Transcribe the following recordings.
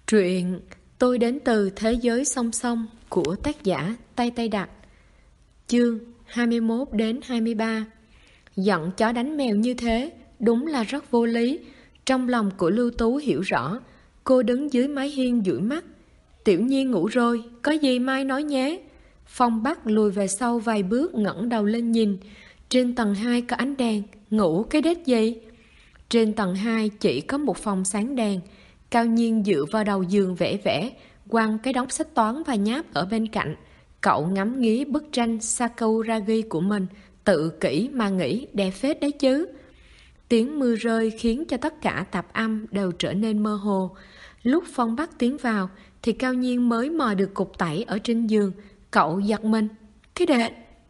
Truyện Tôi đến từ thế giới song song của tác giả Tây Tây Đặc. Chương 21 đến 23. Giận chó đánh mèo như thế đúng là rất vô lý. Trong lòng của Lưu Tú hiểu rõ. Cô đứng dưới mái hiên dụi mắt. Tiểu Nhiên ngủ rồi, có gì mai nói nhé. Phong Bắc lùi về sau vài bước, ngẩng đầu lên nhìn. Trên tầng 2 có ánh đèn. Ngủ cái đết gì? Trên tầng 2 chỉ có một phòng sáng đèn. Cao Nhiên dựa vào đầu giường vẽ vẽ, quăng cái đống sách toán và nháp ở bên cạnh. Cậu ngắm nghía bức tranh Sakuragi của mình, tự kỷ mà nghĩ đẹp phết đấy chứ. Tiếng mưa rơi khiến cho tất cả tạp âm đều trở nên mơ hồ. Lúc Phong Bắc tiến vào thì Cao Nhiên mới mò được cục tẩy ở trên giường. Cậu giật mình. Cái đệ!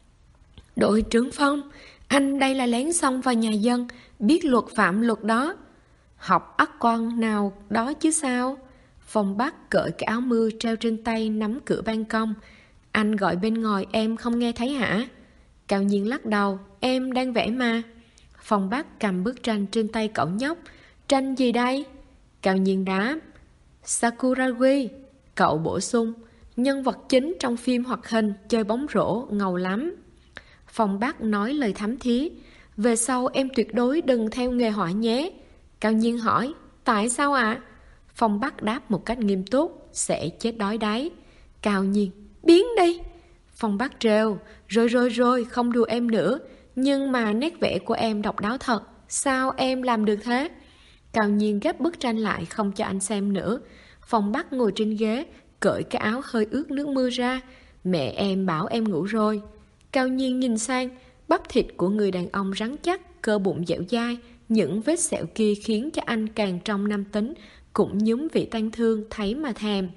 Đội trưởng Phong, anh đây là lén xông vào nhà dân, biết luật phạm luật đó. Học ắt con nào đó chứ sao? Phong Bắc cởi cái áo mưa treo trên tay, nắm cửa ban công. Anh gọi bên ngoài em không nghe thấy hả? Cao Nhiên lắc đầu. Em đang vẽ mà. Phong Bắc cầm bức tranh trên tay cậu nhóc. Tranh gì đây? Cao Nhiên đáp. Sakuragi. Cậu bổ sung. Nhân vật chính trong phim hoạt hình chơi bóng rổ ngầu lắm. Phong Bắc nói lời thắm thía. Về sau em tuyệt đối đừng theo nghề họa nhé. Cao Nhiên hỏi. Tại sao ạ? Phong Bắc đáp một cách nghiêm túc. Sẽ chết đói đấy. Cao Nhiên. Biến đi. Phong Bắc trêu. Rồi, không đùa em nữa. Nhưng mà nét vẽ của em độc đáo thật. Sao em làm được thế? Cao Nhiên gấp bức tranh lại không cho anh xem nữa. Phong Bắc ngồi trên ghế, cởi cái áo hơi ướt nước mưa ra. Mẹ em bảo em ngủ rồi. Cao Nhiên nhìn sang. Bắp thịt của người đàn ông rắn chắc, cơ bụng dẻo dai. Những vết sẹo kia khiến cho anh càng trong nam tính, cũng nhúm vị tang thương thấy mà thèm.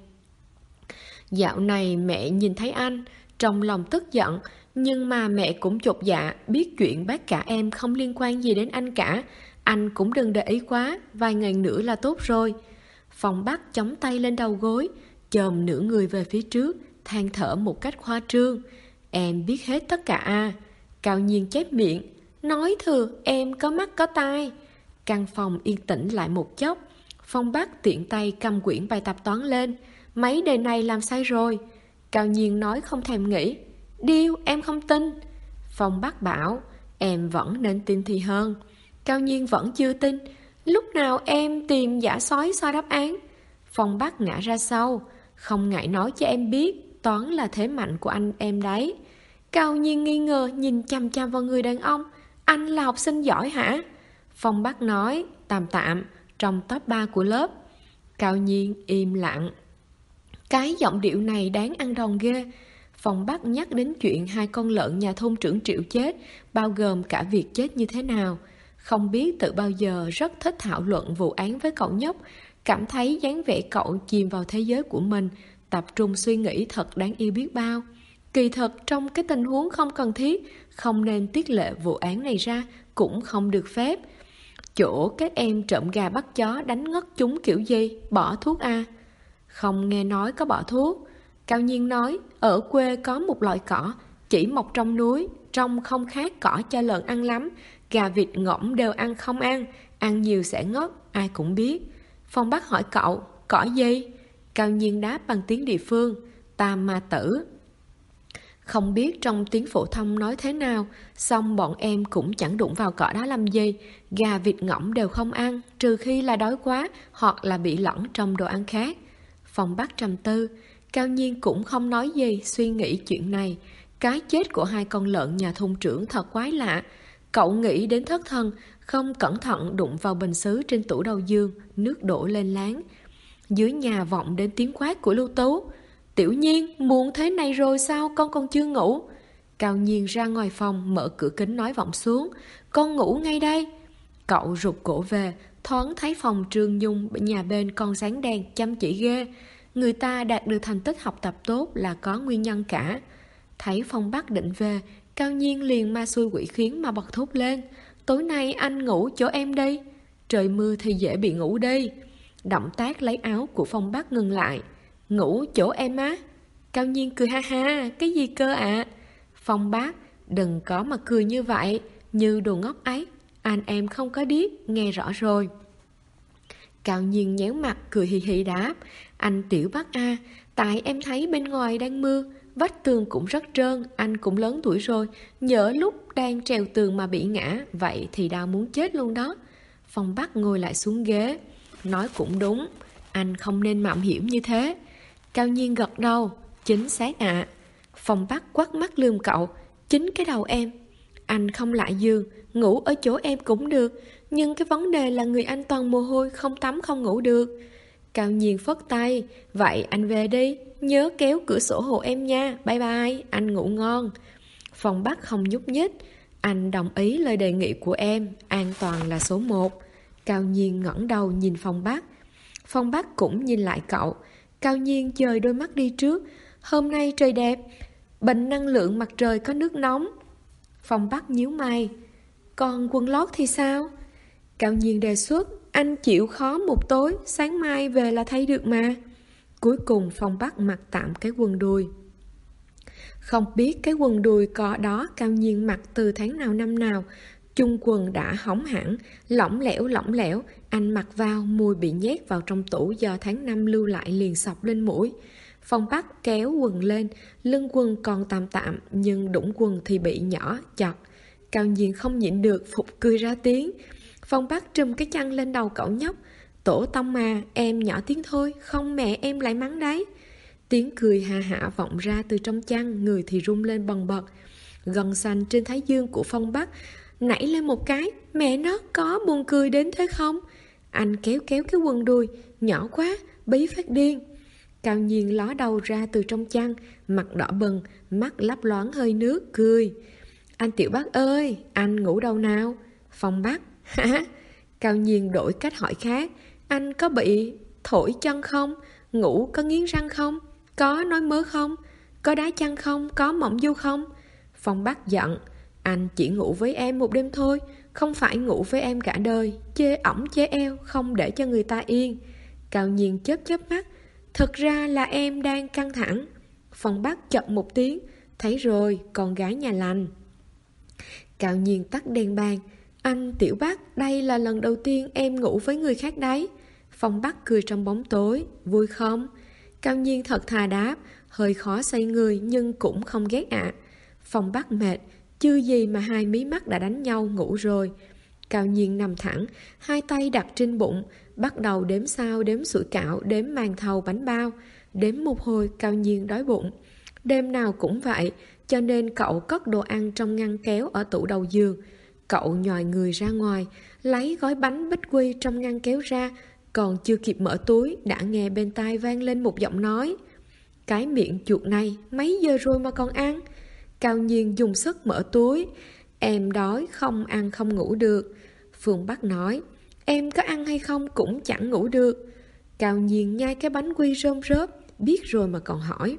Dạo này mẹ nhìn thấy anh, trong lòng tức giận, nhưng mà mẹ cũng chột dạ, biết chuyện bác cả em không liên quan gì đến anh cả. Anh cũng đừng để ý quá, vài ngày nữa là tốt rồi. Phong Bắc chống tay lên đầu gối, chồm nửa người về phía trước, than thở một cách khoa trương. Em biết hết tất cả à? Cao Nhiên chép miệng. Nói thừa, em có mắt có tai. Căn phòng yên tĩnh lại một chốc. Phong Bắc tiện tay cầm quyển bài tập toán lên. Mấy đề này làm sai rồi. Cao Nhiên nói không thèm nghĩ. Điêu, em không tin. Phong Bắc bảo. Em vẫn nên tin thì hơn. Cao Nhiên vẫn chưa tin. Lúc nào em tìm giả sói soi đáp án? Phong Bắc ngã ra sau. Không ngại nói cho em biết, toán là thế mạnh của anh em đấy. Cao Nhiên nghi ngờ nhìn chằm chằm vào người đàn ông. Anh là học sinh giỏi hả? Phong Bắc nói. Tạm tạm, trong top 3 của lớp. Cao Nhiên im lặng. Cái giọng điệu này đáng ăn đòn ghê. Phong Bắc nhắc đến chuyện 2 con lợn nhà thôn trưởng Triệu chết, bao gồm cả việc chết như thế nào. Không biết từ bao giờ rất thích thảo luận vụ án với cậu nhóc. Cảm thấy dáng vẻ cậu chìm vào thế giới của mình, tập trung suy nghĩ thật đáng yêu biết bao. Kỳ thật trong cái tình huống không cần thiết, không nên tiết lộ vụ án này ra, cũng không được phép. Chỗ các em trộm gà bắt chó đánh ngất chúng kiểu gì? Bỏ thuốc à? Không nghe nói có bỏ thuốc. Cao Nhiên nói, ở quê có một loại cỏ, chỉ mọc trong núi, trông không khác cỏ cho lợn ăn lắm. Gà vịt ngỗng đều ăn không ăn nhiều sẽ ngất, ai cũng biết. Phong Bắc hỏi cậu, cỏ gì? Cao Nhiên đáp bằng tiếng địa phương, tam ma tử. Không biết trong tiếng phổ thông nói thế nào, xong bọn em cũng chẳng đụng vào cỏ đó làm gì. Gà vịt ngỗng đều không ăn, trừ khi là đói quá hoặc là bị lẫn trong đồ ăn khác. Phong Bắc trầm tư. Cao Nhiên cũng không nói gì, suy nghĩ chuyện này. Cái chết của 2 con lợn nhà thôn trưởng thật quái lạ. Cậu nghĩ đến thất thần, không cẩn thận đụng vào bình sứ trên tủ đầu giường, nước đổ lên láng. Dưới nhà vọng đến tiếng quát của Lưu Tú. Tiểu Nhiên, muộn thế này rồi sao con còn chưa ngủ? Cao Nhiên ra ngoài phòng, mở cửa kính nói vọng xuống. Con ngủ ngay đây. Cậu rụt cổ về, thoáng thấy phòng Trương Nhung nhà bên con sáng đèn chăm chỉ ghê. Người ta đạt được thành tích học tập tốt là có nguyên nhân cả. Thấy Phong Bắc định về, Cao Nhiên liền ma xui quỷ khiến mà bật thốt lên. Tối nay anh ngủ chỗ em đi. Trời mưa thì dễ bị ngủ đi. Động tác lấy áo của Phong Bắc ngừng lại. Ngủ chỗ em á? Cao Nhiên cười ha ha, cái gì cơ ạ? Phong Bắc, đừng có mà cười như vậy, như đồ ngốc ấy. Anh em không có điếc, nghe rõ rồi. Cao Nhiên nhéo mặt cười hì hì đáp: Anh Tiểu Bắc à, tại em thấy bên ngoài đang mưa, vách tường cũng rất trơn, anh cũng lớn tuổi rồi, nhỡ lúc đang trèo tường mà bị ngã, vậy thì đau muốn chết luôn đó. Phong Bắc ngồi lại xuống ghế, nói cũng đúng, anh không nên mạo hiểm như thế. Cao Nhiên gật đầu: Chính xác ạ. Phong Bắc quắt mắt lườm cậu: Chính cái đầu em. Anh không lại giường, ngủ ở chỗ em cũng được, nhưng cái vấn đề là người anh toàn mồ hôi, không tắm không ngủ được. Cao Nhiên phất tay: Vậy anh về đi, nhớ kéo cửa sổ hộ em nha, bye bye, anh ngủ ngon. Phong Bắc không nhúc nhích: Anh đồng ý lời đề nghị của em, an toàn là số 1. Cao Nhiên ngẩng đầu nhìn Phong Bắc. Phong Bắc cũng nhìn lại cậu. Cao Nhiên dời đôi mắt đi trước: Hôm nay trời đẹp, bệnh năng lượng mặt trời có nước nóng. Phong Bắc nhíu mày: Còn quần lót thì sao? Cao Nhiên đề xuất: Anh chịu khó một tối, sáng mai về là thay được mà. Cuối cùng Phong Bắc mặc tạm cái quần đùi. Không biết cái quần đùi cò đó Cao Nhiên mặc từ tháng nào năm nào. Chung quần đã hỏng hẳn, lỏng lẻo, anh mặc vào mùi bị nhét vào trong tủ do tháng năm lưu lại liền xộc lên mũi. Phong Bắc kéo quần lên, lưng quần còn tạm tạm, nhưng đũng quần thì bị nhỏ, chật. Cao Nhiên không nhịn được, phụt cười ra tiếng. Phong Bắc trùm cái chăn lên đầu cậu nhóc: Tổ tông mà, em nhỏ tiếng thôi, không mẹ em lại mắng đấy. Tiếng cười ha hả vọng ra từ trong chăn, người thì rung lên bần bật. Gân xanh trên thái dương của Phong Bắc nảy lên một cái: Mẹ nó, có buồn cười đến thế không? Anh kéo cái quần đùi: Nhỏ quá, bí phát điên. Cao Nhiên ló đầu ra từ trong chăn, mặt đỏ bừng, mắt lấp loáng hơi nước, cười: Anh Tiểu Bắc ơi, anh ngủ đâu nào? Phong Bắc: Hả? Cao Nhiên đổi cách hỏi khác: Anh có bị thổi chân không? Ngủ có nghiến răng không? Có nói mớ không? Có đá chăn không? Có mộng du không? Phong Bắc giận: Anh chỉ ngủ với em một đêm thôi, không phải ngủ với em cả đời. Chê ỏng chê eo, không để cho người ta yên. Cao Nhiên chớp mắt: Thật ra là em đang căng thẳng. Phong Bắc chợt một tiếng: Thấy rồi, con gái nhà lành. Cao Nhiên tắt đèn bàn: Anh Tiểu Bắc, đây là lần đầu tiên em ngủ với người khác đấy. Phong Bắc cười trong bóng tối: Vui không? Cao Nhiên thật thà đáp: Hơi khó xoay người nhưng cũng không ghét ạ. Phong Bắc mệt, chưa gì mà hai mí mắt đã đánh nhau, ngủ rồi. Cao Nhiên nằm thẳng, hai tay đặt trên bụng, bắt đầu đếm sao, đếm sủi cảo, đếm màn thầu bánh bao. Đếm một hồi, Cao Nhiên đói bụng. Đêm nào cũng vậy, cho nên cậu cất đồ ăn trong ngăn kéo ở tủ đầu giường. Cậu nhòi người ra ngoài, lấy gói bánh bích quy trong ngăn kéo ra, còn chưa kịp mở túi, đã nghe bên tai vang lên một giọng nói: Cái miệng chuột này, mấy giờ rồi mà còn ăn? Cao Nhiên dùng sức mở túi: Em đói, không ăn không ngủ được. Phương Bắc nói: Em có ăn hay không cũng chẳng ngủ được. Cao Nhiên nhai cái bánh quy rôm rớp, biết rồi mà còn hỏi.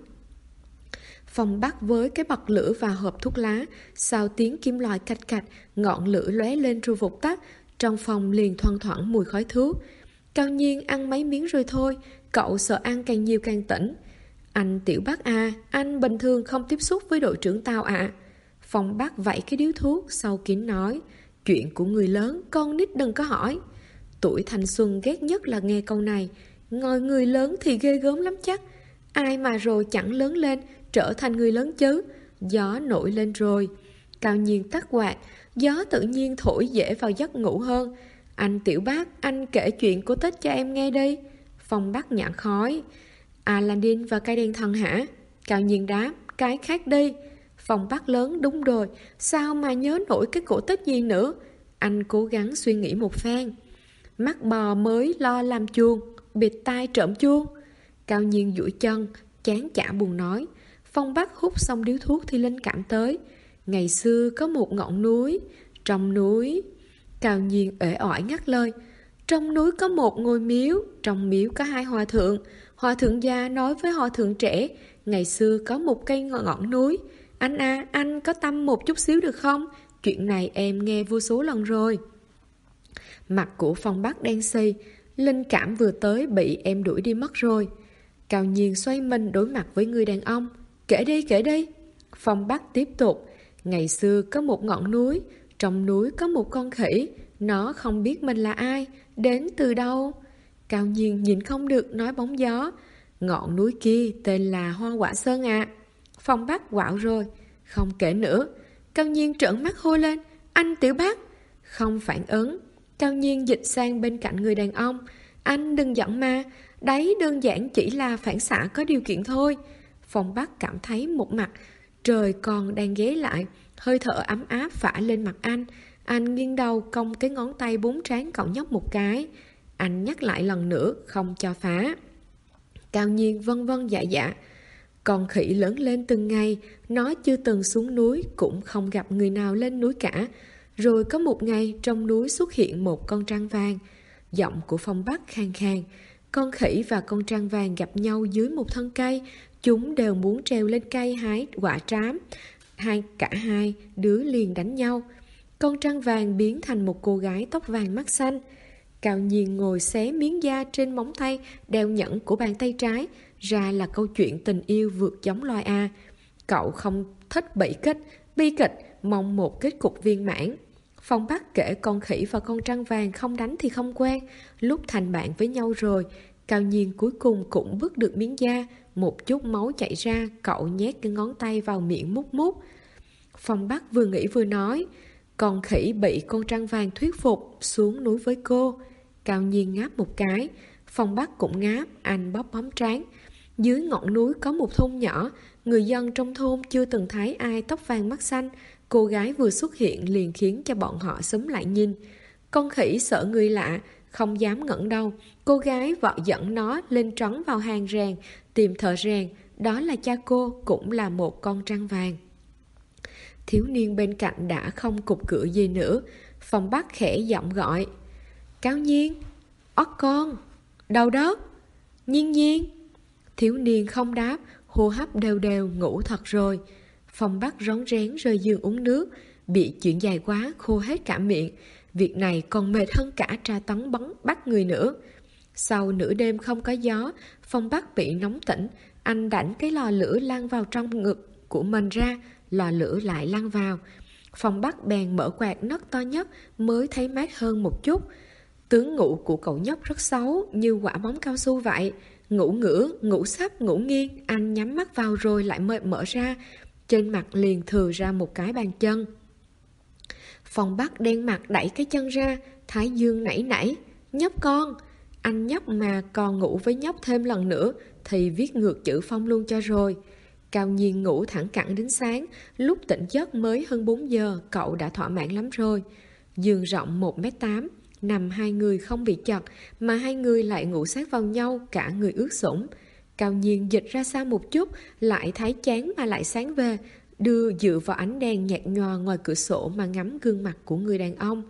Phong Bắc với cái bật lửa và hộp thuốc lá, sau tiếng kim loại cạch cạch, ngọn lửa lóe lên rồi vụt tắt, trong phòng liền thoang thoảng mùi khói thuốc. Cao Nhiên ăn mấy miếng rồi thôi, cậu sợ ăn càng nhiều càng tỉnh. Anh Tiểu Bắc à, anh bình thường không tiếp xúc với đội trưởng tao ạ. Phong Bắc vẫy cái điếu thuốc, sau kín nói: Chuyện của người lớn, con nít đừng có hỏi. Tuổi thanh xuân ghét nhất là nghe câu này. Ngồi người lớn thì ghê gớm lắm chắc. Ai mà rồi chẳng lớn lên trở thành người lớn chứ. Gió nổi lên rồi. Cao Nhiên tắt quạt, gió tự nhiên thổi dễ vào giấc ngủ hơn. Anh Tiểu Bắc, anh kể chuyện cổ tích cho em nghe đi. Phong Bắc nhả khói: Aladdin và cây đèn thần hả? Cao Nhiên đáp: Cái khác đi. Phong Bắc lớn: Đúng rồi, sao mà nhớ nổi cái cổ tích gì nữa? Anh cố gắng suy nghĩ một phen. Mắt bò mới lo làm chuông, bịt tai trộm chuông. Cao Nhiên duỗi chân, chán chả buồn nói. Phong Bắc hút xong điếu thuốc thì linh cảm tới: Ngày xưa có một ngọn núi, trong núi. Cao Nhiên uể oải ngắt lời: Trong núi có một ngôi miếu, trong miếu có hai hòa thượng. Hòa thượng già nói với hòa thượng trẻ: Ngày xưa có một cây ngọn núi. Anh à, anh có tâm một chút xíu được không? Chuyện này em nghe vô số lần rồi. Mặt của Phong Bắc đen xì, linh cảm vừa tới bị em đuổi đi mất rồi. Cao Nhiên xoay mình đối mặt với người đàn ông: Kể đi, kể đi. Phong Bắc tiếp tục: Ngày xưa có một ngọn núi, trong núi có một con khỉ. Nó không biết mình là ai, đến từ đâu. Cao Nhiên nhìn không được nói bóng gió. Ngọn núi kia tên là Hoa Quả Sơn ạ. Phong Bắc quạo rồi. Không kể nữa. Cao Nhiên trợn mắt hô lên. Anh Tiểu Bác. Không phản ứng. Cao Nhiên dịch sang bên cạnh người đàn ông. Anh đừng giận mà. Đấy đơn giản chỉ là phản xạ có điều kiện thôi. Phong Bắc cảm thấy một mặt trời còn đang ghé lại. Hơi thở ấm áp phả lên mặt anh. Anh nghiêng đầu cong cái ngón tay búng trán cậu nhóc một cái. Anh nhắc lại lần nữa không cho phá. Cao Nhiên vân vân dạ dạ. Con khỉ lớn lên từng ngày. Nó chưa từng xuống núi, cũng không gặp người nào lên núi cả. Rồi có một ngày trong núi xuất hiện một con trăng vàng. Giọng của Phong Bắc khàn khàn. Con khỉ và con trăng vàng gặp nhau dưới một thân cây. Chúng đều muốn trèo lên cây hái quả trám. Cả hai đứa liền đánh nhau. Con trăng vàng biến thành một cô gái tóc vàng mắt xanh. Cao Nhiên ngồi xé miếng da trên móng tay đeo nhẫn của bàn tay trái. Ra là câu chuyện tình yêu vượt giống loài A. Cậu không thích bi kịch, mong một kết cục viên mãn. Phong Bắc kể con khỉ và con trăng vàng không đánh thì không quen. Lúc thành bạn với nhau rồi, Cao Nhiên cuối cùng cũng bứt được miếng da. Một chút máu chảy ra, cậu nhét cái ngón tay vào miệng mút mút. Phong Bắc vừa nghĩ vừa nói. Con khỉ bị con trăng vàng thuyết phục xuống núi với cô. Cao Nhiên ngáp một cái. Phong Bắc cũng ngáp. Anh bóp bóng trán. Dưới ngọn núi có một thôn nhỏ. Người dân trong thôn chưa từng thấy ai tóc vàng mắt xanh. Cô gái vừa xuất hiện liền khiến cho bọn họ xúm lại nhìn. Con khỉ sợ người lạ, không dám ngẩng đầu. Cô gái vợ dẫn nó lên trấn vào hang rèn, tìm thợ rèn. Đó là cha cô, cũng là một con trăng vàng. Thiếu niên bên cạnh đã không cục cựa gì nữa. Phong Bắc khẽ giọng gọi. Cao Nhiên, ót con, đâu đó, Nhiên Nhiên. Thiếu niên không đáp, hô hấp đều đều, ngủ thật rồi. Phong Bắc rón rén rời giường uống nước. Bị chuyện dài quá, khô hết cả miệng. Việc này còn mệt hơn cả tra tấn bắt người nữa. Sau nửa đêm không có gió, Phong Bắc bị nóng tỉnh. Anh đảnh cái lò lửa lan vào trong ngực của mình ra. Lò lửa lại lăn vào. Phong Bắc bèn mở quạt nấc to nhất mới thấy mát hơn một chút. Tướng ngủ của cậu nhóc rất xấu, như quả bóng cao su vậy. Ngủ ngửa, ngủ sấp, ngủ nghiêng. Anh nhắm mắt vào rồi lại mở ra. Trên mặt liền thừa ra một cái bàn chân. Phong Bắc đen mặt đẩy cái chân ra. Thái dương nảy nảy. Nhóc con. Anh nhóc mà còn ngủ với nhóc thêm lần nữa thì viết ngược chữ Phong luôn cho rồi. Cao Nhiên ngủ thẳng cẳng đến sáng. Lúc tỉnh giấc mới hơn 4 giờ. Cậu đã thỏa mãn lắm rồi. Giường rộng 1m8. Nằm hai người không bị chật, mà hai người lại ngủ sát vào nhau, cả người ướt sũng. Cao Nhiên dịch ra xa một chút, lại thấy chán mà lại sáng về, dựa vào ánh đèn nhạt nhòa ngoài cửa sổ mà ngắm gương mặt của người đàn ông.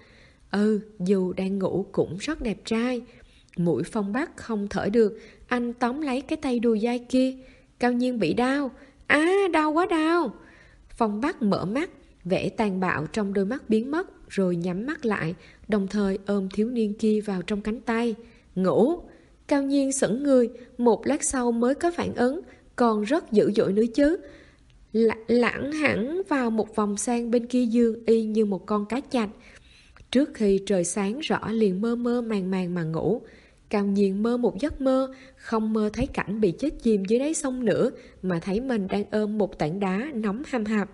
Dù đang ngủ cũng rất đẹp trai. Mũi Phong Bắc không thở được, anh tóm lấy cái tay đùi dai kia. Cao Nhiên bị đau. Đau quá đau. Phong Bắc mở mắt, vẻ tàn bạo trong đôi mắt biến mất, rồi nhắm mắt lại, đồng thời ôm thiếu niên kia vào trong cánh tay. Ngủ. Cao Nhiên sững người, một lát sau mới có phản ứng, còn rất dữ dội nữa chứ. Lẳng hẳn vào một vòng sang bên kia giường, y như một con cá chạch. Trước khi trời sáng rõ liền mơ mơ màng màng mà ngủ. Cao Nhiên mơ một giấc mơ, không mơ thấy cảnh bị chết chìm dưới đáy sông nữa, mà thấy mình đang ôm một tảng đá nóng hầm hập.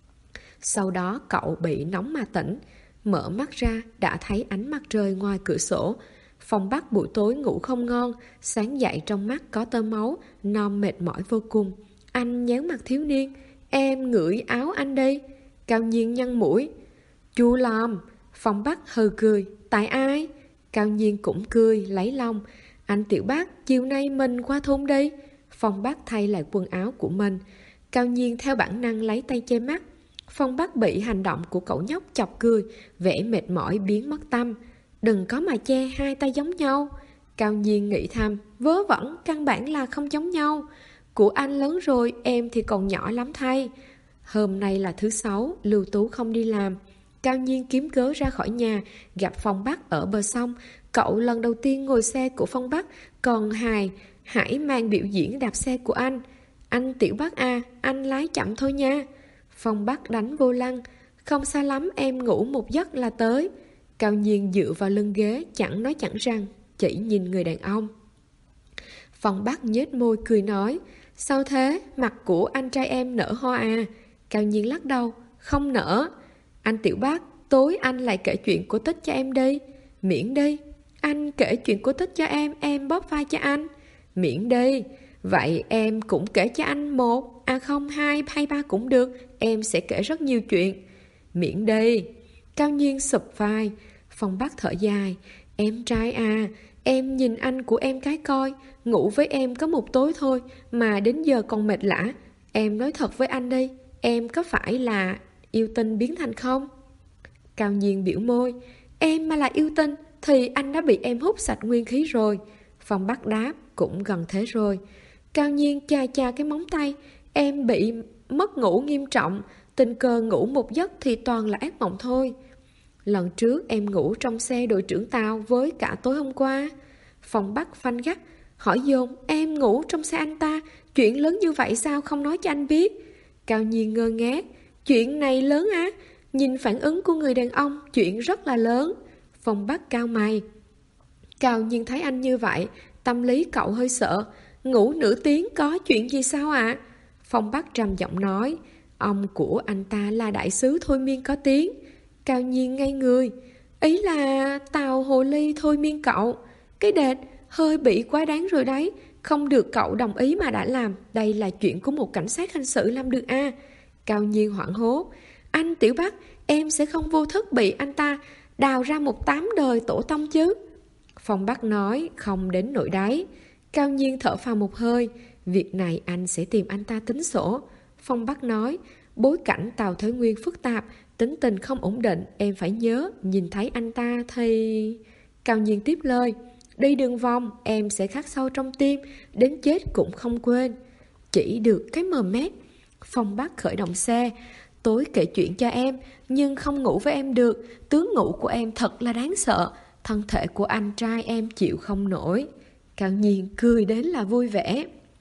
Sau đó cậu bị nóng mà tỉnh. Mở mắt ra đã thấy ánh mặt trời ngoài cửa sổ. Phong Bắc buổi tối ngủ không ngon, sáng dậy trong mắt có tơ máu, non mệt mỏi vô cùng. Anh nhéo mặt thiếu niên. Em ngửi áo anh đi. Cao Nhiên nhăn mũi. Chu Lòm. Phong Bắc hừ cười. Tại ai? Cao Nhiên cũng cười lấy lòng. Anh Tiểu Bác, chiều nay mình qua thôn đi. Phong Bắc thay lại quần áo của mình. Cao Nhiên theo bản năng lấy tay che mắt. Phong Bắc bị hành động của cậu nhóc chọc cười, vẻ mệt mỏi biến mất tâm. Đừng có mà che hai tay giống nhau. Cao Nhiên nghĩ thầm, vớ vẩn, căn bản là không giống nhau. Của anh lớn rồi, em thì còn nhỏ lắm thay. Hôm nay là thứ Sáu, Lưu Tú không đi làm. Cao Nhiên kiếm cớ ra khỏi nhà, gặp Phong Bắc ở bờ sông. Cậu lần đầu tiên ngồi xe của Phong Bắc, còn Hải mang biểu diễn đạp xe của anh. Anh Tiểu Bắc à, anh lái chậm thôi nha. Phong Bắc đánh vô lăng. Không xa lắm, em ngủ một giấc là tới. Cao Nhiên dựa vào lưng ghế, chẳng nói chẳng rằng. chỉ nhìn người đàn ông. Phong Bắc nhếch môi cười nói, sao thế, mặt của anh trai em nở hoa à? Cao Nhiên lắc đầu, không nở. Anh Tiểu Bắc, tối anh lại kể chuyện cổ tích cho em đi. Miễn đi. Anh kể chuyện cổ tích cho em bóp vai cho anh. Miễn đi. Vậy em cũng kể cho anh một, không, hai hay ba cũng được. Em sẽ kể rất nhiều chuyện. Miễn đi. Cao Nhiên sụp vai. Phong Bắc thở dài, em trai à, em nhìn anh của em cái coi, ngủ với em có một tối thôi mà đến giờ còn mệt lả. Em nói thật với anh đi, em có phải là yêu tinh biến thành không? Cao Nhiên biểu môi, em mà là yêu tinh thì anh đã bị em hút sạch nguyên khí rồi. Phong Bắc đáp, cũng gần thế rồi. Cao Nhiên chà cái móng tay, em bị mất ngủ nghiêm trọng, tình cờ ngủ một giấc thì toàn là ác mộng thôi. Lần trước em ngủ trong xe đội trưởng Tào với cả tối hôm qua. Phong Bắc phanh gắt, hỏi dồn, em ngủ trong xe anh ta, chuyện lớn như vậy sao không nói cho anh biết? Cao Nhiên ngơ ngác, chuyện này lớn á? Nhìn phản ứng của người đàn ông, chuyện rất là lớn. Phong Bắc cao mày. Cao Nhiên thấy anh như vậy, tâm lý cậu hơi sợ. Ngủ nửa tiếng có chuyện gì sao ạ? Phong Bắc trầm giọng nói, ông của anh ta là đại sứ thôi miên có tiếng. Cao Nhiên ngây người, ý là Tào hồ ly thôi miên cậu. Cái đệt, hơi bị quá đáng rồi đấy. Không được cậu đồng ý mà đã làm. Đây là chuyện của một cảnh sát hình sự làm được à? Cao Nhiên hoảng hốt, anh Tiểu Bắc, em sẽ không vô thức bị anh ta đào ra một 8 đời tổ tông chứ? Phong Bắc nói, không đến nỗi đấy. Cao Nhiên thở phào một hơi, việc này anh sẽ tìm anh ta tính sổ. Phong Bắc nói, bối cảnh Tào Thới Nguyên phức tạp, tính tình không ổn định, em phải nhớ, nhìn thấy anh ta thì... Cao Nhiên tiếp lời, đi đường vòng, em sẽ khắc sâu trong tim, đến chết cũng không quên. Chỉ được cái mờ mét. Phong Bắc khởi động xe, tối kể chuyện cho em, nhưng không ngủ với em được, tướng ngủ của em thật là đáng sợ, thân thể của anh trai em chịu không nổi. Cao Nhiên cười đến là vui vẻ.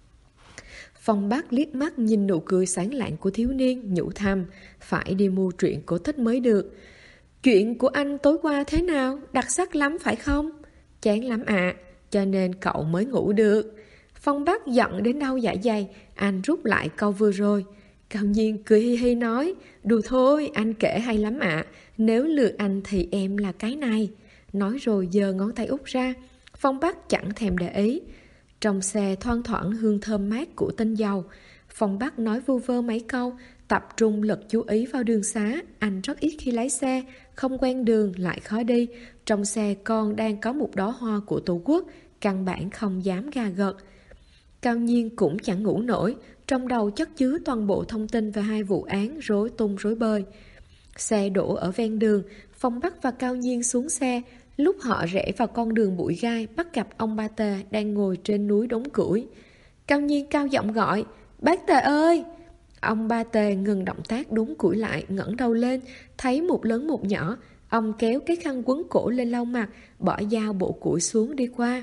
Phong Bắc liếc mắt nhìn nụ cười sáng lạng của thiếu niên, nhủ thầm, phải đi mua truyện cổ tích mới được. Chuyện của anh tối qua thế nào? Đặc sắc lắm phải không? Chán lắm ạ, cho nên cậu mới ngủ được. Phong Bắc giận đến đau dạ dày, anh rút lại câu vừa rồi. Cao Nhiên cười hi hi nói, đùa thôi, anh kể hay lắm ạ, nếu lừa anh thì em là cái này. Nói rồi giơ ngón tay út ra. Phong Bắc chẳng thèm để ý. Trong xe thoang thoảng hương thơm mát của tinh dầu. Phong Bắc nói vu vơ mấy câu, tập trung lực chú ý vào đường xá. Anh rất ít khi lái xe, không quen đường lại khó đi. Trong xe còn đang có một đóa hoa của Tổ quốc, căn bản không dám gà gật. Cao Nhiên cũng chẳng ngủ nổi, trong đầu chất chứa toàn bộ thông tin về hai vụ án rối tung rối bời. Xe đổ ở ven đường, Phong Bắc và Cao Nhiên xuống xe. Lúc họ rẽ vào con đường bụi gai, bắt gặp ông Ba Tề đang ngồi trên núi đống củi. Cao Nhiên cao giọng gọi, bác Tề ơi! Ông Ba Tề ngừng động tác đốn củi lại, ngẩng đầu lên, thấy một lớn một nhỏ. Ông kéo cái khăn quấn cổ lên lau mặt, bỏ dao bộ củi xuống đi qua.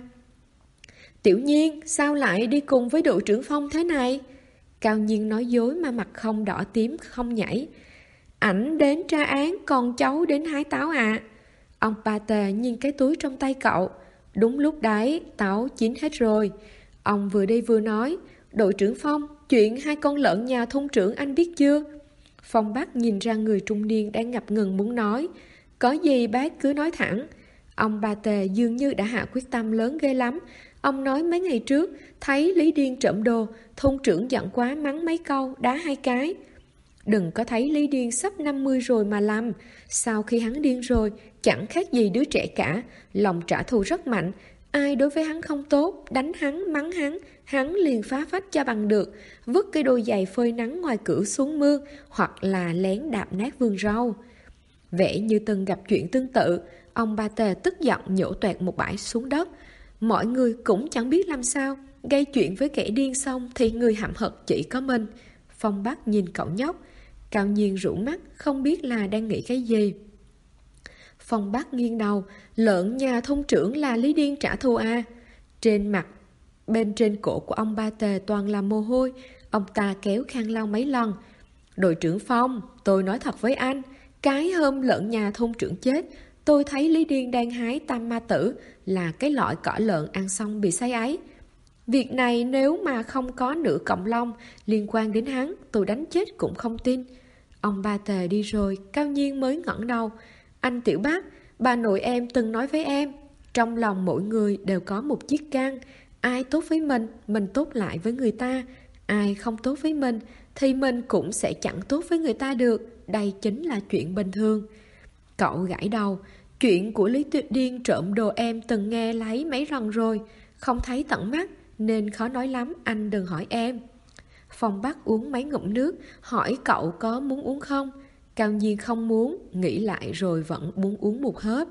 Tiểu Nhiên, sao lại đi cùng với đội trưởng Phong thế này? Cao Nhiên nói dối mà mặt không đỏ tím không nhảy. Ảnh đến tra án, còn cháu đến hái táo ạ. Ông Ba Tề nhìn cái túi trong tay cậu. Đúng lúc đấy, táo chín hết rồi. Ông vừa đi vừa nói, đội trưởng Phong, chuyện hai con lợn nhà thôn trưởng anh biết chưa? Phong Bắc nhìn ra người trung niên đang ngập ngừng muốn nói. Có gì bác cứ nói thẳng. Ông Ba Tề dường như đã hạ quyết tâm lớn ghê lắm. Ông nói mấy ngày trước, thấy Lý Điên trộm đồ, thôn trưởng giận quá mắng mấy câu, đá 2 cái. Đừng có thấy Lý Điên sắp 50 rồi mà làm. Sau khi hắn điên rồi, chẳng khác gì đứa trẻ cả, lòng trả thù rất mạnh. Ai đối với hắn không tốt, đánh hắn, mắng hắn liền phá phách cho bằng được, vứt cái đôi giày phơi nắng ngoài cửa xuống mương, hoặc là lén đạp nát vườn rau. Vẻ như từng gặp chuyện tương tự, ông Ba Tề tức giận nhổ toẹt một bãi xuống đất. Mọi người cũng chẳng biết làm sao, gây chuyện với kẻ điên xong thì người hậm hực chỉ có mình. Phong Bắc nhìn cậu nhóc, Cao Nhiên rũ mắt, không biết là đang nghĩ cái gì. Phong Bắc nghiêng đầu, lợn nhà thôn trưởng là Lý Điên trả thù à? Trên mặt, bên trên cổ của ông Ba Tề toàn là mồ hôi, ông ta kéo khăn lau mấy lần. Đội trưởng Phong, tôi nói thật với anh, cái hôm lợn nhà thôn trưởng chết, tôi thấy Lý Điên đang hái tam ma tử, là cái loại cỏ lợn ăn xong bị say ấy. Việc này nếu mà không có nửa cọng lông liên quan đến hắn, tôi đánh chết cũng không tin. Ông Ba Tề đi rồi, Cao Nhiên mới ngẩng đầu. Anh Tiểu Bác, bà nội em từng nói với em, trong lòng mỗi người đều có một chiếc gan. Ai tốt với mình tốt lại với người ta. Ai không tốt với mình, thì mình cũng sẽ chẳng tốt với người ta được. Đây chính là chuyện bình thường. Cậu gãi đầu. Chuyện của Lý Tuyệt Điên trộm đồ em từng nghe lấy mấy lần rồi. Không thấy tận mắt nên khó nói lắm, anh đừng hỏi em. Phong Bắc uống mấy ngụm nước, hỏi cậu có muốn uống không. Cao Nhiên không muốn, nghĩ lại rồi vẫn muốn uống một hớp.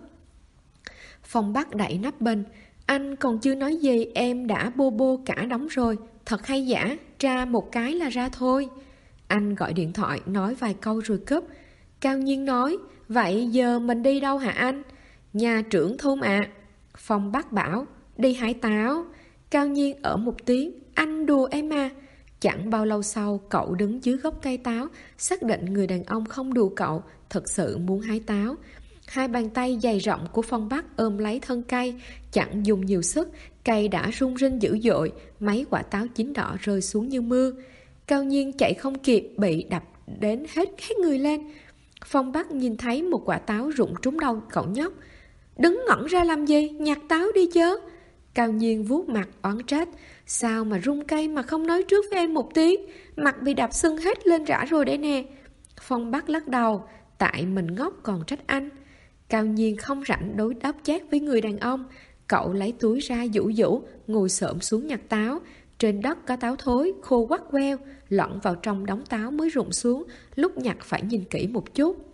Phong Bắc đậy nắp bình. Anh còn chưa nói gì em đã bô bô cả đống rồi. Thật hay giả, tra một cái là ra thôi. Anh gọi điện thoại nói vài câu rồi cúp. Cao Nhiên nói, vậy giờ mình đi đâu hả anh? Nhà trưởng thôn ạ. Phong Bắc bảo, đi hái táo. Cao Nhiên ở một tiếng, anh đùa em à. Chẳng bao lâu sau, cậu đứng dưới gốc cây táo, xác định người đàn ông không đùa cậu, thật sự muốn hái táo. Hai bàn tay dày rộng của Phong Bắc ôm lấy thân cây, chẳng dùng nhiều sức, cây đã rung rinh dữ dội, mấy quả táo chín đỏ rơi xuống như mưa. Cao Nhiên chạy không kịp, bị đập đến hết người lên. Phong Bắc nhìn thấy một quả táo rụng trúng đầu cậu nhóc. Đứng ngẩn ra làm gì, nhặt táo đi chớ. Cao Nhiên vuốt mặt oán trách. Sao mà rung cây mà không nói trước với em một tiếng, mặt bị đập sưng hết lên rã rồi đây nè. Phong Bắc lắc đầu, tại mình ngốc còn trách anh. Cao Nhiên không rảnh đối đáp chát với người đàn ông. Cậu lấy túi ra dụ dụ, ngồi xổm xuống nhặt táo. Trên đất có táo thối, khô quắt queo, lẫn vào trong đống táo mới rụng xuống, lúc nhặt phải nhìn kỹ một chút.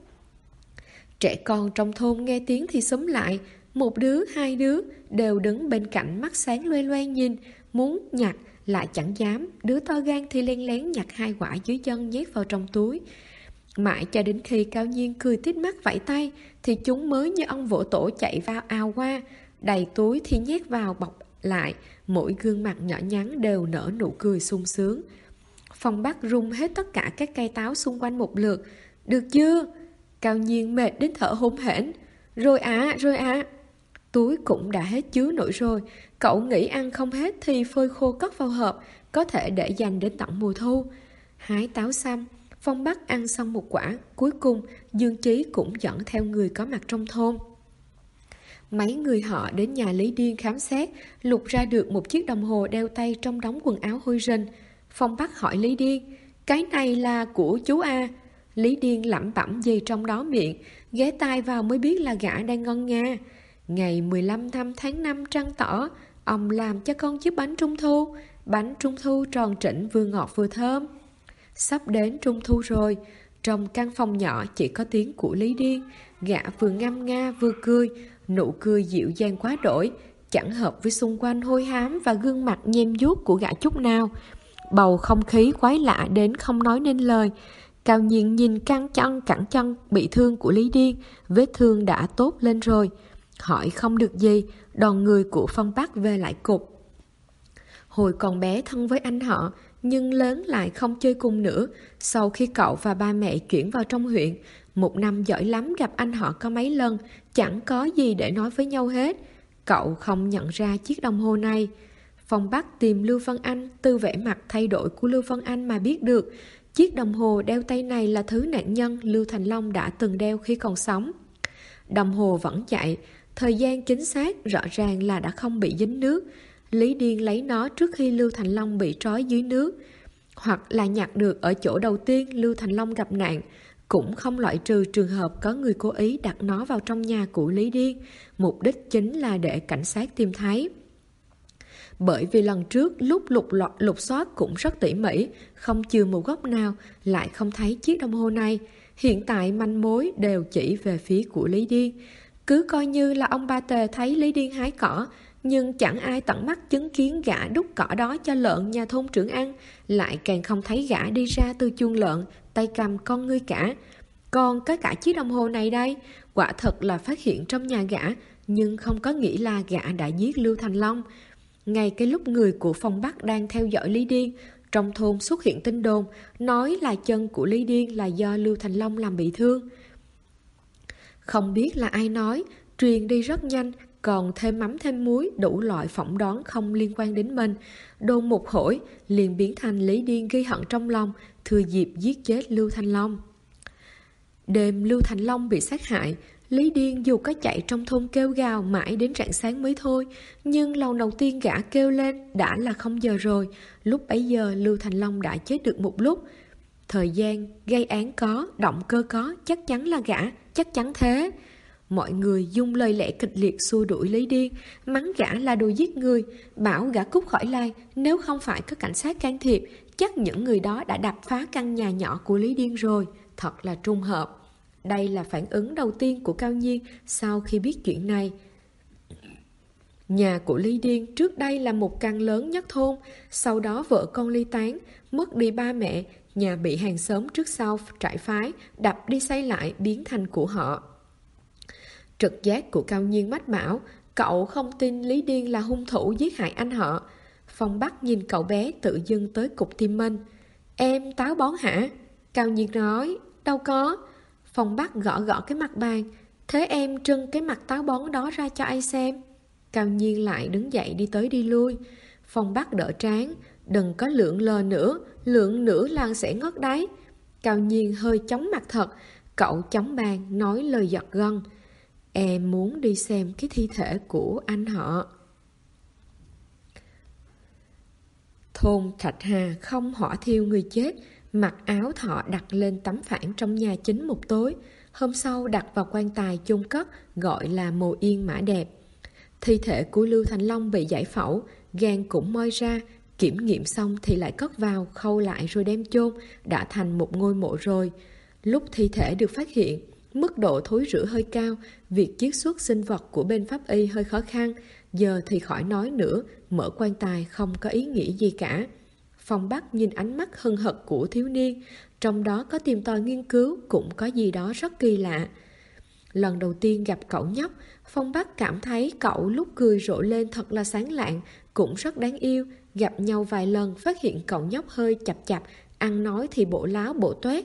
Trẻ con trong thôn nghe tiếng thì xúm lại, một đứa, hai đứa đều đứng bên cạnh mắt sáng loe loe nhìn, muốn nhặt lại chẳng dám, đứa to gan thì len lén nhặt hai quả dưới chân nhét vào trong túi. Mãi cho đến khi Cao Nhiên cười tít mắt vẫy tay, thì chúng mới như ông vỗ tổ chạy vào ào qua, đầy túi thì nhét vào bọc lại, mỗi gương mặt nhỏ nhắn đều nở nụ cười sung sướng. Phong Bắc rung hết tất cả các cây táo xung quanh một lượt. Được chưa? Cao Nhiên mệt đến thở hổn hển. Rồi ạ. Túi cũng đã hết chứa nổi rồi. Cậu nghĩ ăn không hết thì phơi khô cất vào hộp, có thể để dành đến tận mùa thu. Hái táo xăm, Phong Bắc ăn xong một quả. Cuối cùng Dương Chí cũng dẫn theo người có mặt trong thôn. Mấy người họ đến nhà Lý Điên khám xét, lục ra được một chiếc đồng hồ đeo tay trong đống quần áo hôi rình. Phong Bắc hỏi Lý Điên, cái này là của chú à? Lý Điên lẩm bẩm gì trong đó miệng, ghé tai vào mới biết là gã đang ngân nga. Ngày 15 tháng 5 trăng tỏ, ông làm cho con chiếc bánh trung thu tròn trĩnh vừa ngọt vừa thơm. Sắp đến trung thu rồi, trong căn phòng nhỏ chỉ có tiếng của Lý Điên, gã vừa ngâm nga vừa cười, nụ cười dịu dàng quá đổi, chẳng hợp với xung quanh hôi hám và gương mặt nhem nhuốc của gã chút nào. Bầu không khí quái lạ đến không nói nên lời. Cao Nhiên nhìn cẳng chân bị thương của Lý Điên, vết thương đã tốt lên rồi. Hỏi không được gì, đoàn người của Phong Bắc về lại cục. Hồi còn bé thân với anh họ, nhưng lớn lại không chơi cùng nữa. Sau khi cậu và ba mẹ chuyển vào trong huyện, một năm giỏi lắm gặp anh họ có mấy lần, chẳng có gì để nói với nhau hết. Cậu không nhận ra chiếc đồng hồ này. Phong Bắc tìm Lưu Văn Anh, từ vẻ mặt thay đổi của Lưu Văn Anh mà biết được chiếc đồng hồ đeo tay này là thứ nạn nhân Lưu Thành Long đã từng đeo khi còn sống. Đồng hồ vẫn chạy, thời gian chính xác rõ ràng là đã không bị dính nước. Lý Điên lấy nó trước khi Lưu Thành Long bị trói dưới nước, hoặc là nhặt được ở chỗ đầu tiên Lưu Thành Long gặp nạn. Cũng không loại trừ trường hợp có người cố ý đặt nó vào trong nhà của Lý Điên, mục đích chính là để cảnh sát tìm thấy. Bởi vì lần trước lúc lục soát cũng rất tỉ mỉ, không chừa một góc nào, lại không thấy chiếc đồng hồ này. Hiện tại manh mối đều chỉ về phía của Lý Điên. Cứ coi như là ông Ba Tề thấy Lý Điên hái cỏ, nhưng chẳng ai tận mắt chứng kiến gã đút cỏ đó cho lợn nhà thôn trưởng ăn, lại càng không thấy gã đi ra từ chuồng lợn, tay cầm con ngươi cả. Còn có cả chiếc đồng hồ này đây, quả thật là phát hiện trong nhà gã, nhưng không có nghĩa là gã đã giết Lưu Thành Long. Ngay cái lúc người của Phong Bắc đang theo dõi Lý Điên, trong thôn xuất hiện tin đồn nói là chân của Lý Điên là do Lưu Thành Long làm bị thương. Không biết là ai nói, truyền đi rất nhanh, còn thêm mắm thêm muối, đủ loại phỏng đoán không liên quan đến mình. Đôn một hồi, liền biến thành Lý Điên ghi hận trong lòng, thừa dịp giết chết Lưu Thanh Long. Đêm Lưu Thanh Long bị sát hại, Lý Điên dù có chạy trong thôn kêu gào mãi đến rạng sáng mới thôi, nhưng lần đầu tiên gã kêu lên đã là 0 giờ rồi. Lúc bấy giờ Lưu Thanh Long đã chết được một lúc. Thời gian, gây án có, động cơ có, chắc chắn là gã, chắc chắn thế. Mọi người dùng lời lẽ kịch liệt xua đuổi Lý Điên, mắng gã là đồ giết người, bảo gã cút khỏi làng, nếu không phải có cảnh sát can thiệp, chắc những người đó đã đập phá căn nhà nhỏ của Lý Điên rồi. Thật là trùng hợp. Đây là phản ứng đầu tiên của Cao Nhiên sau khi biết chuyện này. Nhà của Lý Điên trước đây là một căn lớn nhất thôn, sau đó vợ con ly tán, mất đi ba mẹ, nhà bị hàng xóm trước sau trại phái, đập đi xây lại biến thành của họ. Trực giác của Cao Nhiên mách bảo, cậu không tin Lý Điên là hung thủ giết hại anh họ. Phong Bắc nhìn cậu bé tự dưng tới cục tim minh. Em táo bón hả? Cao Nhiên nói, đâu có. Phong Bắc gõ gõ cái mặt bàn. Thế em trưng cái mặt táo bón đó ra cho ai xem. Cao Nhiên lại đứng dậy đi tới đi lui. Phong Bắc đỡ trán. Đừng có lượn lờ nữa, lượn nữa là sẽ ngất đấy. Cao Nhiên hơi chóng mặt thật. Cậu chống bàn nói lời giật gân. Em muốn đi xem cái thi thể của anh họ. Thôn Thạch Hà không hỏa thiêu người chết, mặc áo thọ đặt lên tấm phản trong nhà chính một tối. Hôm sau đặt vào quan tài chôn cất, gọi là mồ yên mã đẹp. Thi thể của Lưu Thành Long bị giải phẫu, gan cũng moi ra, kiểm nghiệm xong thì lại cất vào, khâu lại rồi đem chôn, đã thành một ngôi mộ rồi. Lúc thi thể được phát hiện, mức độ thối rữa hơi cao, việc chiết xuất sinh vật của bên pháp y hơi khó khăn, giờ thì khỏi nói nữa, mở quan tài không có ý nghĩa gì cả. Phong Bắc nhìn ánh mắt hân hật của thiếu niên, trong đó có tìm tòi nghiên cứu, cũng có gì đó rất kỳ lạ. Lần đầu tiên gặp cậu nhóc, Phong Bắc cảm thấy cậu lúc cười rộ lên thật là sáng lạng, cũng rất đáng yêu. Gặp nhau vài lần phát hiện cậu nhóc hơi chập chập, ăn nói thì bộ láo bộ toét.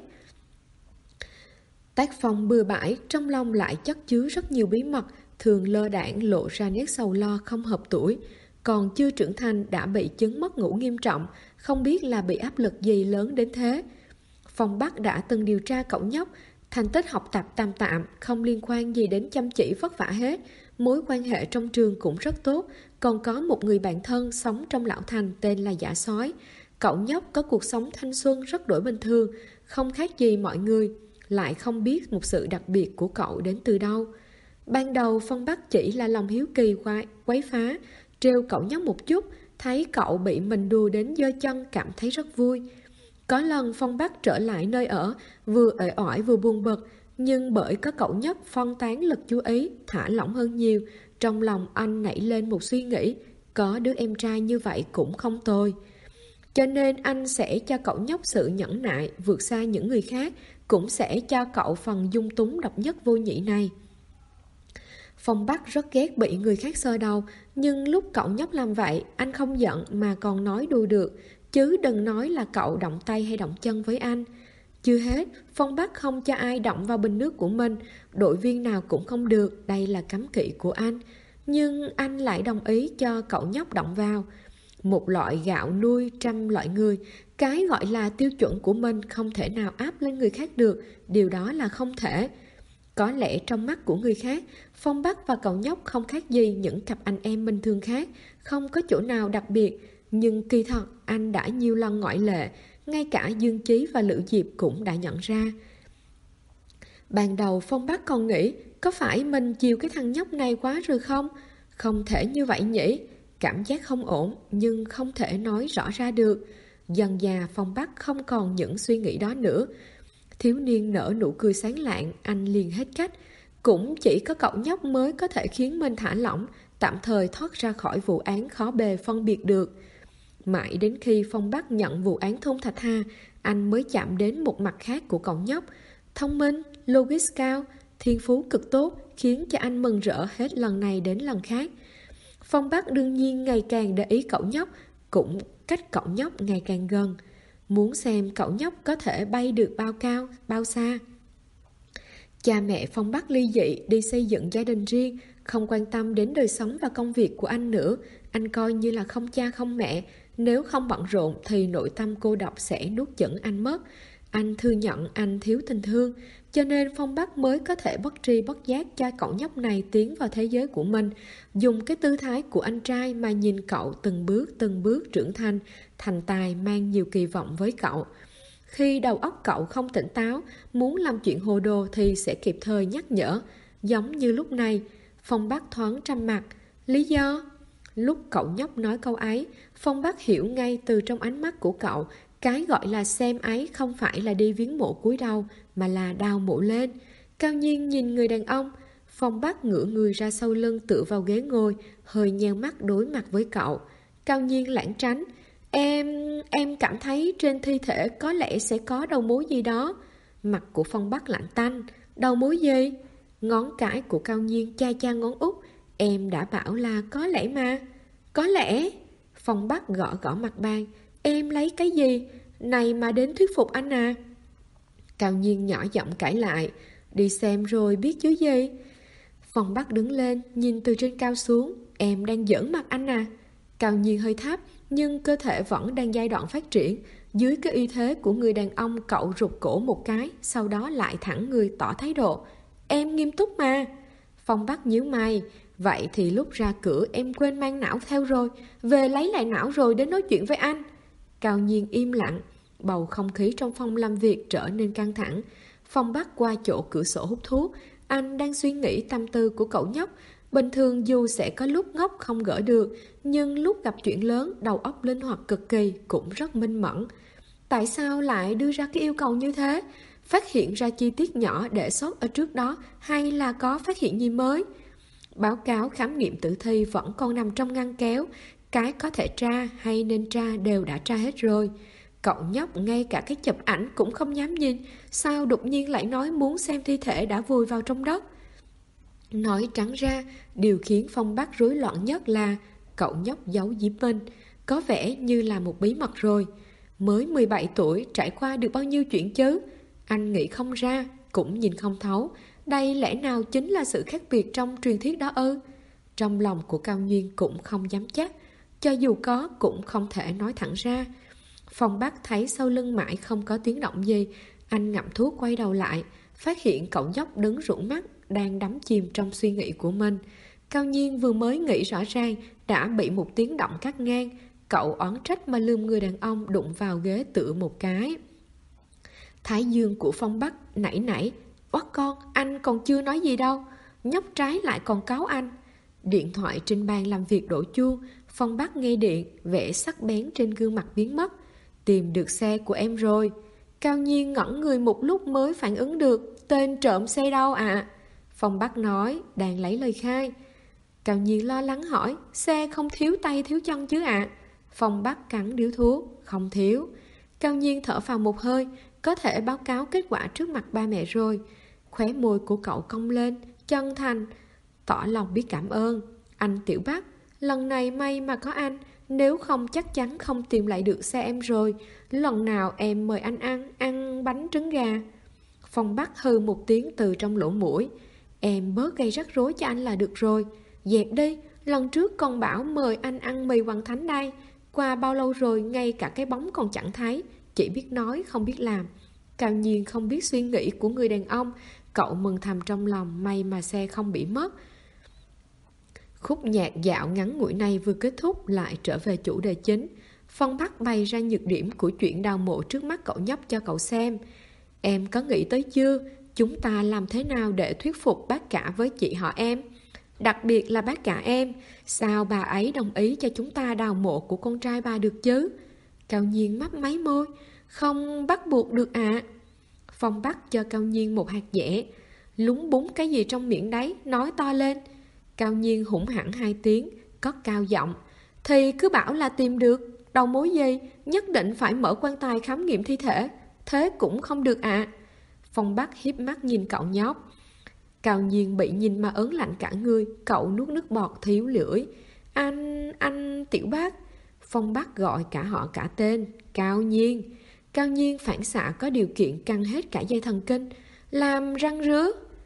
Tác phong bừa bãi, trong lòng lại chất chứa rất nhiều bí mật, thường lơ đãng lộ ra nét sầu lo không hợp tuổi. Còn chưa trưởng thành đã bị chứng mất ngủ nghiêm trọng, không biết là bị áp lực gì lớn đến thế. Phong Bắc đã từng điều tra cậu nhóc, thành tích học tập tạm tạm, không liên quan gì đến chăm chỉ vất vả hết. Mối quan hệ trong trường cũng rất tốt, còn có một người bạn thân sống trong lão thành tên là Giả Sói. Cậu nhóc có cuộc sống thanh xuân rất đổi bình thường, không khác gì mọi người, lại không biết một sự đặc biệt của cậu đến từ đâu. Ban đầu Phong Bắc chỉ là lòng hiếu kỳ quấy phá, trêu cậu nhóc một chút, thấy cậu bị mình đùa đến giơ chân cảm thấy rất vui. Có lần Phong Bắc trở lại nơi ở, vừa uể oải vừa buồn bực, nhưng bởi có cậu nhóc phân tán lực chú ý, thả lỏng hơn nhiều, trong lòng anh nảy lên một suy nghĩ, có đứa em trai như vậy cũng không tồi. Cho nên anh sẽ cho cậu nhóc sự nhẫn nại vượt xa những người khác, cũng sẽ cho cậu phần dung túng độc nhất vô nhị này. Phong Bắc rất ghét bị người khác sờ đầu, nhưng lúc cậu nhóc làm vậy, anh không giận mà còn nói đùa được, chứ đừng nói là cậu động tay hay động chân với anh. Chưa hết, Phong Bắc không cho ai động vào bình nước của mình, đội viên nào cũng không được, đây là cấm kỵ của anh. Nhưng anh lại đồng ý cho cậu nhóc động vào. Một loại gạo nuôi trăm loại người, cái gọi là tiêu chuẩn của mình không thể nào áp lên người khác được, điều đó là không thể. Có lẽ trong mắt của người khác, Phong Bắc và cậu nhóc không khác gì những cặp anh em bình thường khác, không có chỗ nào đặc biệt, nhưng kỳ thật anh đã nhiều lần ngoại lệ, ngay cả Dương Chí và Lữ Diệp cũng đã nhận ra. Ban đầu Phong Bắc còn nghĩ, có phải mình chiều cái thằng nhóc này quá rồi không? Không thể như vậy nhỉ? Cảm giác không ổn, nhưng không thể nói rõ ra được. Dần dà Phong Bắc không còn những suy nghĩ đó nữa. Thiếu niên nở nụ cười sáng lạng, anh liền hết cách. Cũng chỉ có cậu nhóc mới có thể khiến mình thả lỏng, tạm thời thoát ra khỏi vụ án khó bề phân biệt được. Mãi đến khi Phong Bắc nhận vụ án thôn Thạch Hà, anh mới chạm đến một mặt khác của cậu nhóc. Thông minh, logic cao, thiên phú cực tốt, khiến cho anh mừng rỡ hết lần này đến lần khác. Phong Bắc đương nhiên ngày càng để ý cậu nhóc, cũng cách cậu nhóc ngày càng gần, muốn xem cậu nhóc có thể bay được bao cao, bao xa. Cha mẹ Phong Bắc ly dị đi xây dựng gia đình riêng, không quan tâm đến đời sống và công việc của anh nữa. Anh coi như là không cha không mẹ. Nếu không bận rộn thì nội tâm cô độc sẽ nuốt chửng anh mất. Anh thừa nhận anh thiếu tình thương, cho nên Phong Bắc mới có thể bất tri bất giác cho cậu nhóc này tiến vào thế giới của mình, dùng cái tư thái của anh trai mà nhìn cậu từng bước trưởng thành, thành tài mang nhiều kỳ vọng với cậu. Khi đầu óc cậu không tỉnh táo, muốn làm chuyện hồ đồ thì sẽ kịp thời nhắc nhở. Giống như lúc này, Phong Bắc thoáng trầm mặc. Lý do? Lúc cậu nhóc nói câu ấy, Phong Bắc hiểu ngay từ trong ánh mắt của cậu, cái gọi là xem ấy không phải là đi viếng mộ cúi đầu, mà là đào mộ lên. Cao Nhiên nhìn người đàn ông. Phong Bắc ngửa người ra sau lưng tựa vào ghế ngồi, hơi nheo mắt đối mặt với cậu. Cao Nhiên lảng tránh. Em cảm thấy trên thi thể có lẽ sẽ có đầu mối gì đó. Mặt của Phong Bắc lạnh tanh. Đầu mối gì? Ngón cái của Cao Nhiên cha ngón út. Em đã bảo là có lẽ mà. Có lẽ? Phong Bắc gõ mặt bàn. Em lấy cái gì? Này mà đến thuyết phục anh à? Cao Nhiên nhỏ giọng cãi lại. Đi xem rồi biết chứ gì. Phong Bắc đứng lên, nhìn từ trên cao xuống. Em đang giỡn mặt anh à? Cao Nhiên hơi thấp, nhưng cơ thể vẫn đang giai đoạn phát triển. Dưới cái uy thế của người đàn ông, cậu rụt cổ một cái, sau đó lại thẳng người tỏ thái độ. Em nghiêm túc mà. Phong Bắc nhíu mày. Vậy thì lúc ra cửa em quên mang não theo rồi, về lấy lại não rồi đến nói chuyện với anh. Cao Nhiên im lặng. Bầu không khí trong phòng làm việc trở nên căng thẳng. Phong Bắc qua chỗ cửa sổ hút thuốc. Anh đang suy nghĩ tâm tư của cậu nhóc. Bình thường dù sẽ có lúc ngốc không gỡ được, nhưng lúc gặp chuyện lớn, đầu óc linh hoạt cực kỳ, cũng rất minh mẫn. Tại sao lại đưa ra cái yêu cầu như thế? Phát hiện ra chi tiết nhỏ để sót ở trước đó, hay là có phát hiện gì mới? Báo cáo khám nghiệm tử thi vẫn còn nằm trong ngăn kéo. Cái có thể tra hay nên tra đều đã tra hết rồi. Cậu nhóc ngay cả cái chụp ảnh cũng không dám nhìn. Sao đột nhiên lại nói muốn xem thi thể đã vùi vào trong đất? Nói trắng ra, điều khiến Phong Bắc rối loạn nhất là cậu nhóc giấu giếm mình. Có vẻ như là một bí mật rồi. Mới 17 tuổi trải qua được bao nhiêu chuyện chứ? Anh nghĩ không ra, cũng nhìn không thấu. Đây lẽ nào chính là sự khác biệt trong truyền thuyết đó ư? Trong lòng của Cao Nhiên cũng không dám chắc. Cho dù có cũng không thể nói thẳng ra. Phong Bắc thấy sau lưng mãi không có tiếng động gì. Anh ngậm thuốc quay đầu lại, phát hiện cậu nhóc đứng rũ mắt, đang đắm chìm trong suy nghĩ của mình. Cao Nhiên vừa mới nghĩ rõ ràng đã bị một tiếng động cắt ngang. Cậu oán trách mà lườm người đàn ông đụng vào ghế tựa một cái. Thái dương của Phong Bắc nảy. Oắt con, anh còn chưa nói gì đâu. Nhóc trái lại còn cáu anh. Điện thoại trên bàn làm việc đổ chuông. Phong Bắc nghe điện, vẻ sắc bén trên gương mặt biến mất. Tìm được xe của em rồi. Cao Nhiên ngẩn người một lúc mới phản ứng được. Tên trộm xe đâu ạ? Phong Bắc nói, đang lấy lời khai. Cao Nhiên lo lắng hỏi, xe không thiếu tay thiếu chân chứ ạ? Phong Bắc cắn điếu thuốc, không thiếu. Cao Nhiên thở phào một hơi, có thể báo cáo kết quả trước mặt ba mẹ rồi. Khóe môi của cậu cong lên, chân thành, tỏ lòng biết cảm ơn. Anh Tiểu Bắc, lần này may mà có anh, nếu không chắc chắn không tìm lại được xe em rồi. Lần nào em mời anh ăn bánh trứng gà. Phong Bắc hừ một tiếng từ trong lỗ mũi. Em bớt gây rắc rối cho anh là được rồi. Dẹp đi, lần trước còn bảo mời anh ăn mì Hoàng Thánh đây. Qua bao lâu rồi ngay cả cái bóng còn chẳng thấy. Chỉ biết nói không biết làm. Cao Nhiên không biết suy nghĩ của người đàn ông. Cậu mừng thầm trong lòng, may mà xe không bị mất. Khúc nhạc dạo ngắn ngủi này vừa kết thúc, lại trở về chủ đề chính. Phong Bắc bày ra nhược điểm của chuyện đào mộ trước mắt cậu nhóc cho cậu xem. Em có nghĩ tới chưa? Chúng ta làm thế nào để thuyết phục bác cả với chị họ em? Đặc biệt là bác cả em. Sao bà ấy đồng ý cho chúng ta đào mộ của con trai bà được chứ? Cao Nhiên mấp máy môi. Không bắt buộc được ạ. Phong Bắc cho Cao Nhiên một hạt dẻ. Lúng búng cái gì trong miệng đấy, nói to lên. Cao Nhiên hủng hẳn 2 tiếng, cất cao giọng. Thì cứ bảo là tìm được. Đầu mối gì? Nhất định phải mở quan tài khám nghiệm thi thể. Thế cũng không được ạ. Phong Bắc hiếp mắt nhìn cậu nhóc. Cao Nhiên bị nhìn mà ớn lạnh cả người. Cậu nuốt nước bọt thiếu lưỡi. Anh Tiểu Bắc. Phong Bắc gọi cả họ cả tên. Cao Nhiên. Cao Nhiên phản xạ có điều kiện căng hết cả dây thần kinh. Làm răng rứa.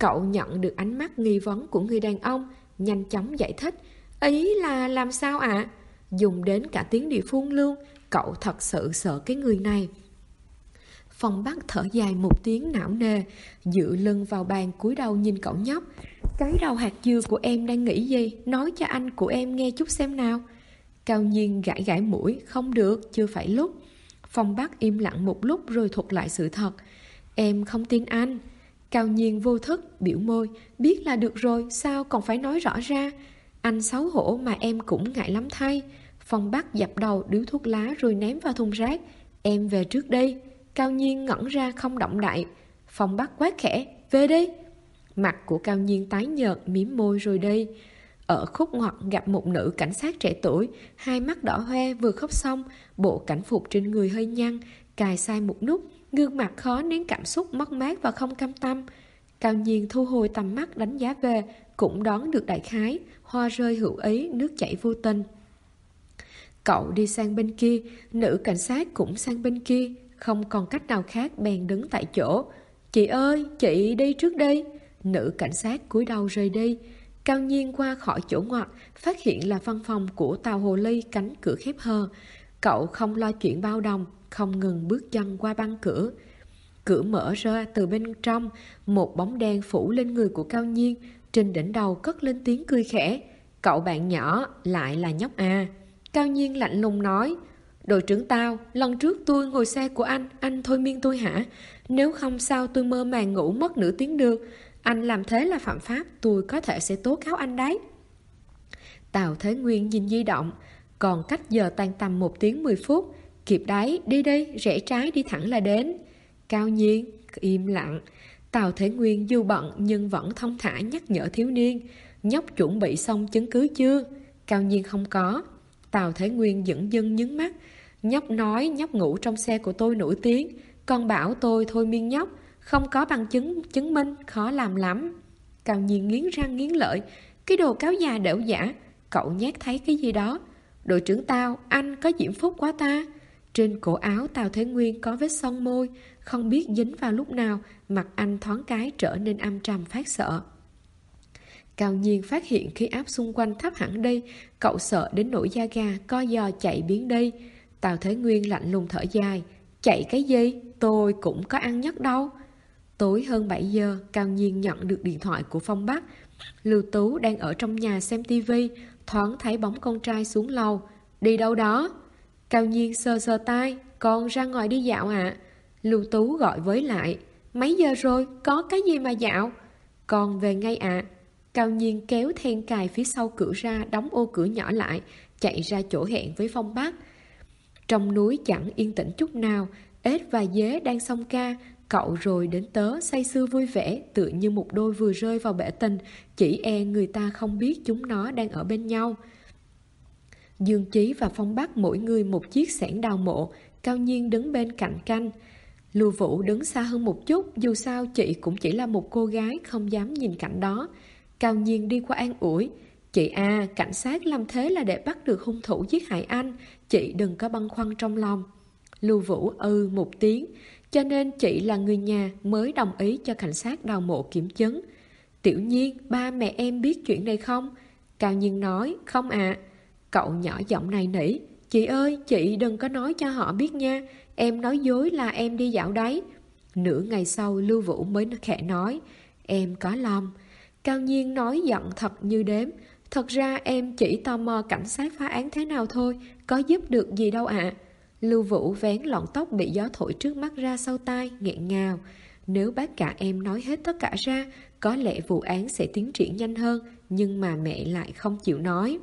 Cậu nhận được ánh mắt nghi vấn của người đàn ông, nhanh chóng giải thích. Ý là làm sao ạ? Dùng đến cả tiếng địa phương luôn. Cậu thật sự sợ cái người này. Phong Bắc thở dài một tiếng não nề, dựa lưng vào bàn cúi đầu nhìn cậu nhóc. Cái đầu hạt dưa của em đang nghĩ gì? Nói cho anh của em nghe chút xem nào. Cao Nhiên gãi gãi mũi. Không được, chưa phải lúc. Phong Bắc im lặng một lúc rồi thuật lại sự thật. Em không tin anh. Cao Nhiên vô thức, biểu môi. Biết là được rồi, sao còn phải nói rõ ra? Anh xấu hổ mà em cũng ngại lắm thay. Phong Bắc dập đầu điếu thuốc lá rồi ném vào thùng rác. Em về trước đây. Cao Nhiên ngẩn ra không động đậy. Phong Bắc quát khẽ. Về đi. Mặt của Cao Nhiên tái nhợt, mím môi rồi đi. Ở khúc ngoặt gặp một nữ cảnh sát trẻ tuổi, hai mắt đỏ hoe vừa khóc xong, bộ cảnh phục trên người hơi nhăn, cài sai một nút, gương mặt khó nén cảm xúc mất mát và không cam tâm. Cao Nhiên thu hồi tầm mắt đánh giá về, cũng đoán được đại khái, hoa rơi hữu ý, nước chảy vô tình. Cậu đi sang bên kia, nữ cảnh sát cũng sang bên kia, không còn cách nào khác bèn đứng tại chỗ. Chị ơi, chị đi trước đi. Nữ cảnh sát cúi đầu rời đi. Cao Nhiên qua khỏi chỗ ngoặt, phát hiện là văn phòng của Tàu Hồ Ly, cánh cửa khép hờ. Cậu không lo chuyện bao đồng, không ngừng bước chân qua băng cửa. Cửa mở ra từ bên trong, một bóng đen phủ lên người của Cao Nhiên, trên đỉnh đầu cất lên tiếng cười khẽ. Cậu bạn nhỏ, lại là nhóc à. Cao Nhiên lạnh lùng nói. Đội trưởng Tao, lần trước tôi ngồi xe của anh thôi miên tôi hả? Nếu không sao tôi mơ màng ngủ mất nửa tiếng được. Anh làm thế là phạm pháp, tôi có thể sẽ tố cáo anh đấy. Tào Thế Nguyên nhìn di động, còn cách giờ tan tầm 1 tiếng 10 phút. Kịp đấy, đi đi, rẽ trái đi thẳng là đến. Cao Nhiên, im lặng. Tào Thế Nguyên dù bận nhưng vẫn thông thả nhắc nhở thiếu niên. Nhóc chuẩn bị xong chứng cứ chưa? Cao Nhiên không có. Tào Thế Nguyên dửng dưng nhướng mắt. Nhóc nói nhóc ngủ trong xe của tôi nổi tiếng, còn bảo tôi thôi miên nhóc. Không có bằng chứng minh, khó làm lắm. Cao Nhiên nghiến răng nghiến lợi. Cái đồ cáo già đểu giả. Cậu nhát thấy cái gì đó? Đội trưởng Tao, anh có diễm phúc quá ta. Trên cổ áo Tào Thế Nguyên có vết son môi, không biết dính vào lúc nào, mặt anh thoáng cái trở nên âm trầm phát sợ. Cao Nhiên phát hiện khí áp xung quanh thấp hẳn đi, cậu sợ đến nỗi da gà, co giò chạy biến đi. Tào Thế Nguyên lạnh lùng thở dài. Chạy cái gì? Tôi cũng có ăn nhất đâu. Tối hơn 7 giờ, Cao Nhiên nhận được điện thoại của Phong Bắc. Lưu Tú đang ở trong nhà xem tivi, thoáng thấy bóng con trai xuống lầu. Đi đâu đó? Cao Nhiên sờ sờ tai. Con ra ngoài đi dạo ạ. Lưu Tú gọi với lại. Mấy giờ rồi? Có cái gì mà dạo? Con về ngay ạ. Cao Nhiên kéo then cài phía sau cửa ra, đóng ô cửa nhỏ lại, chạy ra chỗ hẹn với Phong Bắc. Trong núi chẳng yên tĩnh chút nào, ếch và dế đang xông ca. Cậu rồi đến tớ say sưa vui vẻ, tựa như một đôi vừa rơi vào bể tình, chỉ e người ta không biết chúng nó đang ở bên nhau. Dương Chí và Phong Bắc mỗi người một chiếc xẻng đào mộ, Cao Nhiên đứng bên cạnh canh. Lưu Vũ đứng xa hơn một chút, dù sao chị cũng chỉ là một cô gái, không dám nhìn cảnh đó. Cao Nhiên đi qua an ủi. Chị à, cảnh sát làm thế là để bắt được hung thủ giết hại anh, chị đừng có băn khoăn trong lòng. Lưu Vũ một tiếng. Cho nên chị là người nhà mới đồng ý cho cảnh sát đào mộ kiểm chứng. Tiểu Nhiên, ba mẹ em biết chuyện này không? Cao Nhiên nói, không ạ. Cậu nhỏ giọng này nỉ. Chị ơi, chị đừng có nói cho họ biết nha. Em nói dối là em đi dạo đấy. Nửa ngày sau Lưu Vũ mới khẽ nói. Em có lòng. Cao Nhiên nói giận thật như đếm. Thật ra em chỉ tò mò cảnh sát phá án thế nào thôi, có giúp được gì đâu ạ. Lưu Vũ vén lọn tóc bị gió thổi trước mắt ra sau tai, nghẹn ngào. Nếu bác cả em nói hết tất cả ra, có lẽ vụ án sẽ tiến triển nhanh hơn, nhưng mà mẹ lại không chịu nói.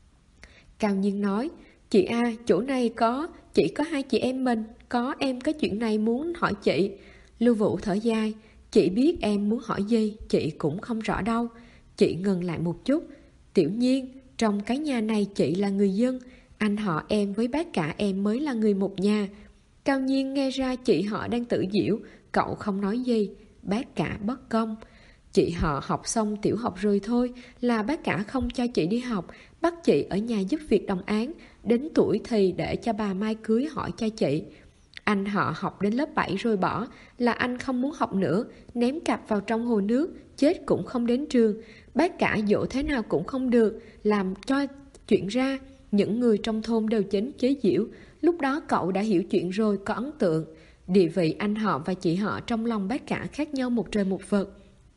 Cao Nhiên nói, chị à, chỗ này chỉ có hai chị em mình, em có chuyện này muốn hỏi chị. Lưu Vũ thở dài, chị biết em muốn hỏi gì, chị cũng không rõ đâu. Chị ngừng lại một chút. Tiểu Nhiên, trong cái nhà này chị là người dân, anh họ em với bác cả em mới là người một nhà. Cao Nhiên nghe ra chị họ đang tự giễu, cậu không nói gì. Bác cả bất công. Chị họ học xong tiểu học rồi thôi, là bác cả không cho chị đi học, bắt chị ở nhà giúp việc đồng áng, đến tuổi thì để cho bà Mai cưới hỏi cho chị. Anh họ học đến lớp 7 rồi bỏ, là anh không muốn học nữa, ném cặp vào trong hồ nước, chết cũng không đến trường. Bác cả dỗ thế nào cũng không được, làm cho chuyện ra. Những người trong thôn đều chính chế giễu. Lúc đó cậu đã hiểu chuyện rồi, có ấn tượng. Địa vị anh họ và chị họ trong lòng bác cả khác nhau một trời một vực.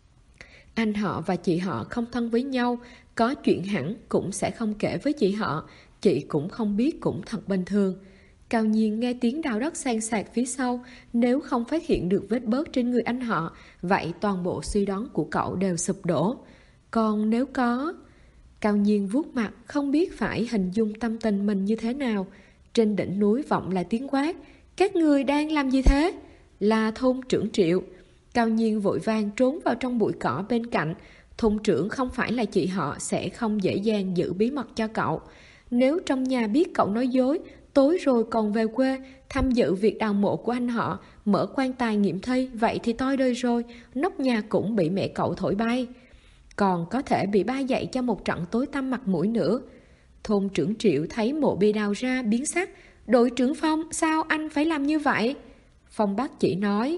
Anh họ và chị họ không thân với nhau, có chuyện hẳn cũng sẽ không kể với chị họ. Chị cũng không biết, cũng thật bình thường. Cao Nhiên nghe tiếng đào đất san sạc phía sau, nếu không phát hiện được vết bớt trên người anh họ, vậy toàn bộ suy đoán của cậu đều sụp đổ. Còn nếu có... Cao Nhiên vuốt mặt, không biết phải hình dung tâm tình mình như thế nào. Trên đỉnh núi vọng lại tiếng quát: các người đang làm gì thế? Là thôn trưởng Triệu. Cao Nhiên vội vàng trốn vào trong bụi cỏ bên cạnh. Thôn trưởng không phải là chị họ, sẽ không dễ dàng giữ bí mật cho cậu. Nếu trong nhà biết cậu nói dối, tối rồi còn về quê tham dự việc đào mộ của anh họ, mở quan tài nghiệm thi, vậy thì toi đời rồi, nóc nhà cũng bị mẹ cậu thổi bay. Còn có thể bị ba dạy cho một trận tối tăm mặt mũi nữa. Thôn trưởng Triệu thấy mộ bị đào ra biến sắc: đội trưởng Phong, sao anh phải làm như vậy? Phong bác chỉ nói: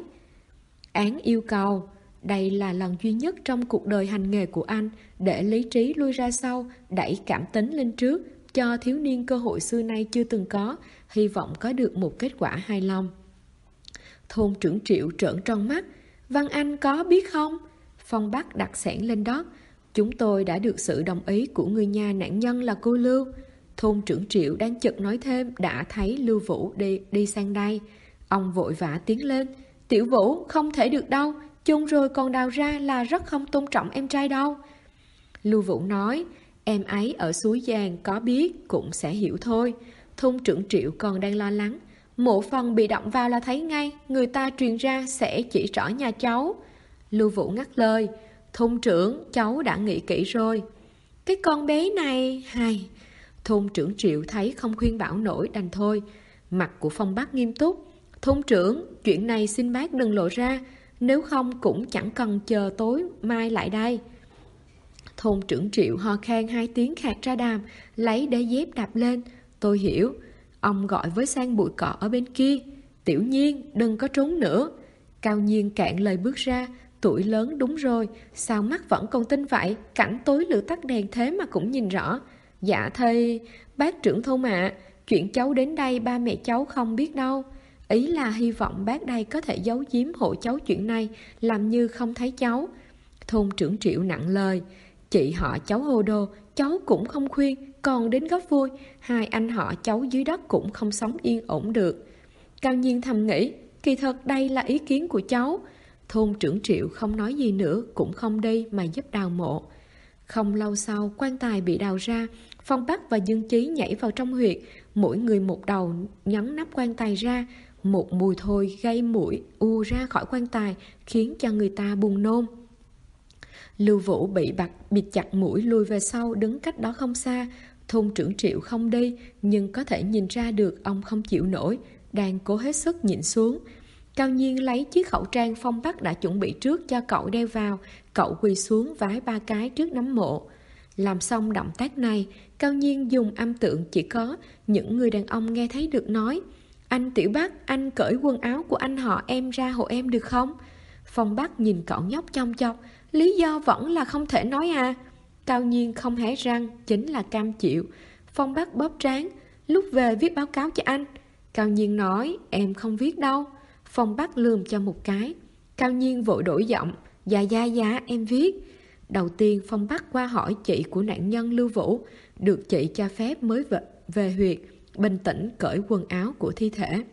án yêu cầu. Đây là lần duy nhất trong cuộc đời hành nghề của anh, để lý trí lui ra sau, đẩy cảm tính lên trước, cho thiếu niên cơ hội xưa nay chưa từng có, hy vọng có được một kết quả hài lòng. Thôn trưởng Triệu trợn tròn mắt: Văn Anh có biết không? Phong Bắc đặt xẻng lên đất: chúng tôi đã được sự đồng ý của người nhà nạn nhân là cô Lưu. Thôn trưởng Triệu đang chợt nói thêm, đã thấy Lưu Vũ đi sang đây. Ông vội vã tiến lên: Tiểu Vũ, không thể được đâu, chôn rồi còn đào ra là rất không tôn trọng em trai đâu. Lưu Vũ nói: em ấy ở suối Giàng có biết cũng sẽ hiểu thôi. Thôn trưởng Triệu còn đang lo lắng: mộ phần bị động vào là thấy ngay, người ta truyền ra sẽ chỉ trỏ nhà cháu. Lưu Vũ ngắt lời: thôn trưởng, cháu đã nghĩ kỹ rồi. Cái con bé này hay. Thôn trưởng Triệu thấy không khuyên bảo nổi, đành thôi. Mặt của Phong Bắc nghiêm túc: thôn trưởng, chuyện này xin bác đừng lộ ra, nếu không cũng chẳng cần chờ tối mai lại đây. Thôn trưởng Triệu ho khan 2 tiếng khạc ra đàm, lấy đế dép đạp lên: tôi hiểu. Ông gọi với sang bụi cỏ ở bên kia: Tiểu Nhiên, đừng có trốn nữa. Cao Nhiên cạn lời bước ra: tuổi lớn đúng rồi, sao mắt vẫn còn tinh vậy, cảnh tối lửa tắt đèn thế mà cũng nhìn rõ. Dạ thầy, bác trưởng thôn ạ, chuyện cháu đến đây ba mẹ cháu không biết đâu. Ý là hy vọng bác đây có thể giấu giếm hộ cháu chuyện này, làm như không thấy cháu. Thôn trưởng Triệu nặng lời: chị họ cháu hồ đồ, cháu cũng không khuyên, còn đến góp vui, hai anh họ cháu dưới đất cũng không sống yên ổn được. Cao Nhiên thầm nghĩ, kỳ thật đây là ý kiến của cháu. Thôn trưởng Triệu không nói gì nữa, cũng không đi mà giúp đào mộ. Không lâu sau, quan tài bị đào ra, Phong Bắc và Dương Chí nhảy vào trong huyệt, mỗi người một đầu nhấn nắp quan tài ra. Một mùi thôi gây mũi u ra khỏi quan tài, khiến cho người ta buồn nôn. Lưu Vũ bị bịt chặt mũi lùi về sau, đứng cách đó không xa. Thôn trưởng Triệu không đi, nhưng có thể nhìn ra được ông không chịu nổi, đang cố hết sức nhịn xuống. Cao Nhiên lấy chiếc khẩu trang Phong Bắc đã chuẩn bị trước cho cậu đeo vào. Cậu quỳ xuống vái 3 cái trước nấm mộ. Làm xong động tác này, Cao Nhiên dùng âm tượng chỉ có những người đàn ông nghe thấy được nói: anh Tiểu Bắc, anh cởi quần áo của anh họ em ra hộ em được không? Phong Bắc nhìn cậu nhóc chong chọc: lý do vẫn là không thể nói à? Cao Nhiên không hé răng, chính là cam chịu. Phong Bắc bóp trán: lúc về viết báo cáo cho anh. Cao Nhiên nói: em không viết đâu. Phong Bắc lườm cho một cái. Cao Nhiên vội đổi giọng: dạ em viết. Đầu tiên Phong Bắc qua hỏi chị của nạn nhân Lưu Vũ, được chị cho phép mới về huyệt, bình tĩnh cởi quần áo của thi thể.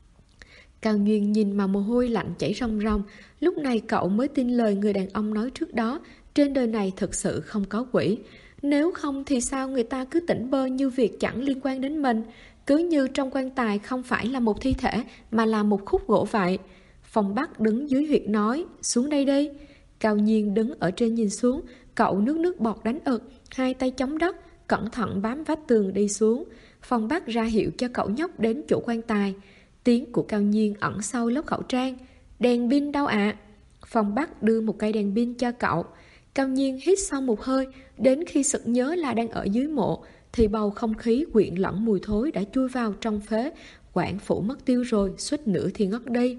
Cao Nhiên nhìn mà mồ hôi lạnh chảy ròng ròng. Lúc này cậu mới tin lời người đàn ông nói trước đó, trên đời này thực sự không có quỷ. Nếu không thì sao người ta cứ tỉnh bơ như việc chẳng liên quan đến mình, cứ như trong quan tài không phải là một thi thể mà là một khúc gỗ vậy. Phong Bắc đứng dưới huyệt nói: xuống đây đi. Cao Nhiên đứng ở trên nhìn xuống, cậu nước bọt đánh ực, hai tay chống đất, cẩn thận bám vách tường đi xuống. Phong Bắc ra hiệu cho cậu nhóc đến chỗ quan tài. Tiếng của Cao Nhiên ẩn sau lớp khẩu trang: đèn pin đâu ạ? Phong Bắc đưa một cây đèn pin cho cậu. Cao Nhiên hít sâu một hơi, đến khi sực nhớ là đang ở dưới mộ thì bầu không khí quyện lẫn mùi thối đã chui vào trong phế quản phủ mất tiêu rồi, suýt nữa thì ngất đi.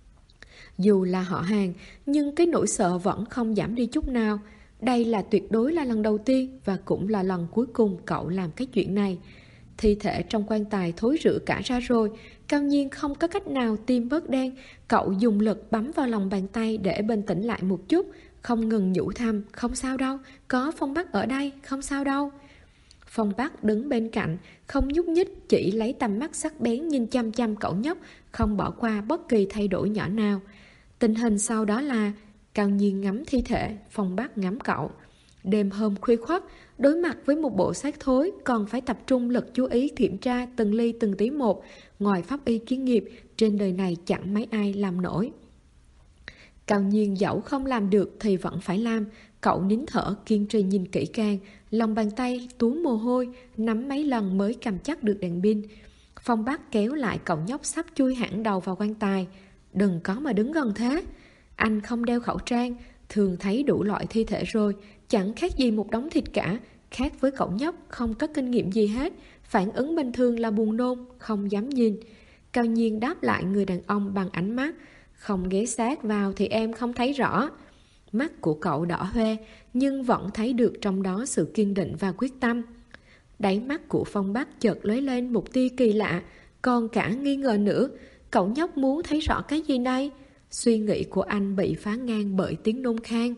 Dù là họ hàng, nhưng cái nỗi sợ vẫn không giảm đi chút nào. Đây là tuyệt đối là lần đầu tiên và cũng là lần cuối cùng cậu làm cái chuyện này. Thi thể trong quan tài thối rữa cả ra rồi, Cao Nhiên không có cách nào tim bớt đen. Cậu dùng lực bấm vào lòng bàn tay để bình tĩnh lại một chút, không ngừng nhủ thầm, không sao đâu, có Phong Bắc ở đây, không sao đâu. Phong Bắc đứng bên cạnh, không nhúc nhích, chỉ lấy tầm mắt sắc bén nhìn chăm chăm cậu nhóc, không bỏ qua bất kỳ thay đổi nhỏ nào. Tình hình sau đó là Cao Nhiên ngắm thi thể, Phong Bắc ngắm cậu. Đêm hôm khuya khoắt, đối mặt với một bộ xác thối, còn phải tập trung lực chú ý kiểm tra từng ly từng tí một. Ngoài pháp y chuyên nghiệp, trên đời này chẳng mấy ai làm nổi. Cao Nhiên dẫu không làm được thì vẫn phải làm. Cậu nín thở kiên trì nhìn kỹ càng, lòng bàn tay túa mồ hôi, nắm mấy lần mới cầm chắc được đèn pin. Phong Bắc kéo lại cậu nhóc sắp chui hẳn đầu vào quan tài. Đừng có mà đứng gần thế. Anh không đeo khẩu trang, thường thấy đủ loại thi thể rồi, chẳng khác gì một đống thịt cả. Khác với cậu nhóc không có kinh nghiệm gì hết, phản ứng bình thường là buồn nôn, không dám nhìn. Cao Nhiên đáp lại người đàn ông bằng ánh mắt. Không ghé sát vào thì em không thấy rõ. Mắt của cậu đỏ hoe, nhưng vẫn thấy được trong đó sự kiên định và quyết tâm. Đáy mắt của Phong Bắc chợt lóe lên một tia kỳ lạ, còn cả nghi ngờ nữa. Cậu nhóc muốn thấy rõ cái gì đây? Suy nghĩ của anh bị phá ngang bởi tiếng nôn khan.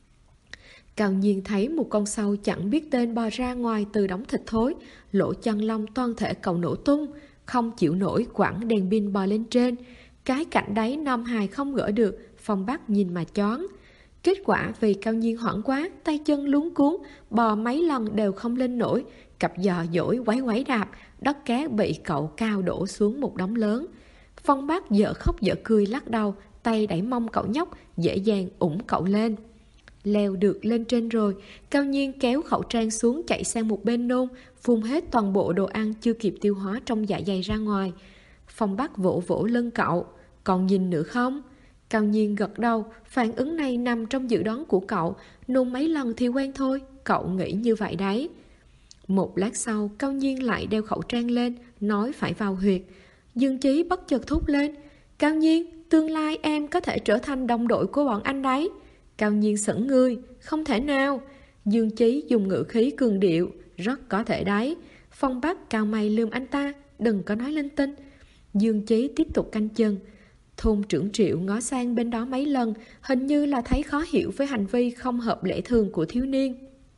Cao Nhiên thấy một con sâu chẳng biết tên bò ra ngoài từ đống thịt thối, lỗ chân lông toàn thể cậu nổ tung, không chịu nổi quẳng đèn pin bò lên trên. Cái cảnh đấy Nam Hài không gỡ được, Phong Bắc nhìn mà choáng. Kết quả vì Cao Nhiên hoảng quá, tay chân luống cuống, bò mấy lần đều không lên nổi, cặp giò dỗi quấy quấy đạp, đất cát bị cậu cao đổ xuống một đống lớn. Phong Bắc dở khóc dở cười lắc đầu, tay đẩy mông cậu nhóc, dễ dàng ủng cậu lên. Leo được lên trên rồi, Cao Nhiên kéo khẩu trang xuống chạy sang một bên nôn, phun hết toàn bộ đồ ăn chưa kịp tiêu hóa trong dạ dày ra ngoài. Phong Bắc vỗ vỗ lưng cậu, còn nhìn nữa không? Cao Nhiên gật đầu, phản ứng này nằm trong dự đoán của cậu, nôn mấy lần thì quen thôi, cậu nghĩ như vậy đấy. Một lát sau, Cao Nhiên lại đeo khẩu trang lên, nói phải vào huyệt. Dương Chí bất chợt thốt lên, Cao Nhiên, tương lai em có thể trở thành đồng đội của bọn anh đấy. Cao Nhiên sững người, không thể nào. Dương Chí dùng ngữ khí cường điệu, rất có thể đấy. Phong Bắc cao mày lườm anh ta, đừng có nói linh tinh. Dương Chí tiếp tục canh chừng. Thôn trưởng Triệu ngó sang bên đó mấy lần, hình như là thấy khó hiểu với hành vi không hợp lẽ thường của thiếu niên.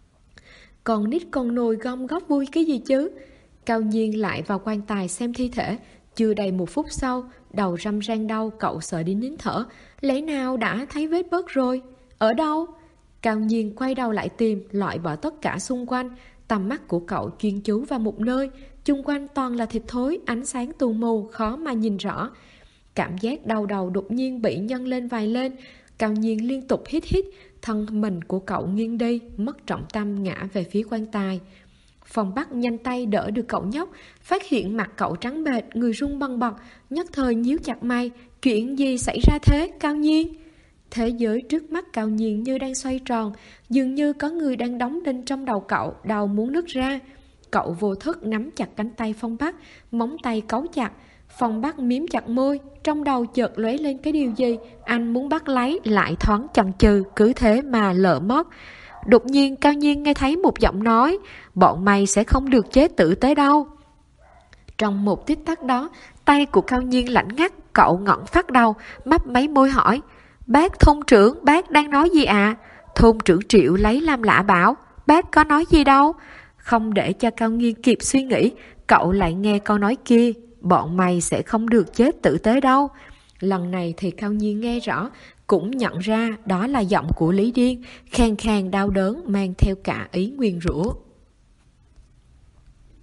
Còn nít con nồi gom góp vui cái gì chứ? Cao Nhiên lại vào quan tài xem thi thể. Chưa đầy một phút sau, đầu răm rang đau, cậu sợ đến nín thở. Lẽ nào đã thấy vết bớt rồi? Ở đâu? Cao Nhiên quay đầu lại tìm, loại bỏ tất cả xung quanh. Tầm mắt của cậu chuyên chú vào một nơi, chung quanh toàn là thịt thối, ánh sáng tù mù, khó mà nhìn rõ. Cảm giác đau đầu đột nhiên bị nhân lên vài lên. Cao Nhiên liên tục hít hít, thân mình của cậu nghiêng đi, mất trọng tâm ngã về phía quan tài. Phong Bắc nhanh tay đỡ được cậu nhóc, phát hiện mặt cậu trắng bệch, người run bần bật, nhất thời nhíu chặt mày. Chuyện gì xảy ra thế, Cao Nhiên? Thế giới trước mắt Cao Nhiên như đang xoay tròn, dường như có người đang đóng đinh trong đầu cậu, đầu muốn nứt ra. Cậu vô thức nắm chặt cánh tay Phong Bắc, móng tay cấu chặt. Phong Bắc miếm chặt môi, trong đầu chợt lóe lên cái điều gì, anh muốn bắt lấy, lại thoáng chần chừ, cứ thế mà lỡ mất. Đột nhiên Cao Nhiên nghe thấy một giọng nói, bọn mày sẽ không được chế tử tế đâu. Trong một tích tắc đó, tay của Cao Nhiên lạnh ngắt, cậu ngẩng phát đầu, mấp máy môi hỏi, bác thôn trưởng, bác đang nói gì ạ? Thôn trưởng Triệu lấy làm lạ bảo, bác có nói gì đâu. Không để cho Cao Nhiên kịp suy nghĩ, cậu lại nghe câu nói kia, bọn mày sẽ không được chết tử tế đâu. Lần này thì Cao Nhiên nghe rõ, cũng nhận ra đó là giọng của Lý Điên, khàn khàn đau đớn mang theo cả ý nguyền rủa.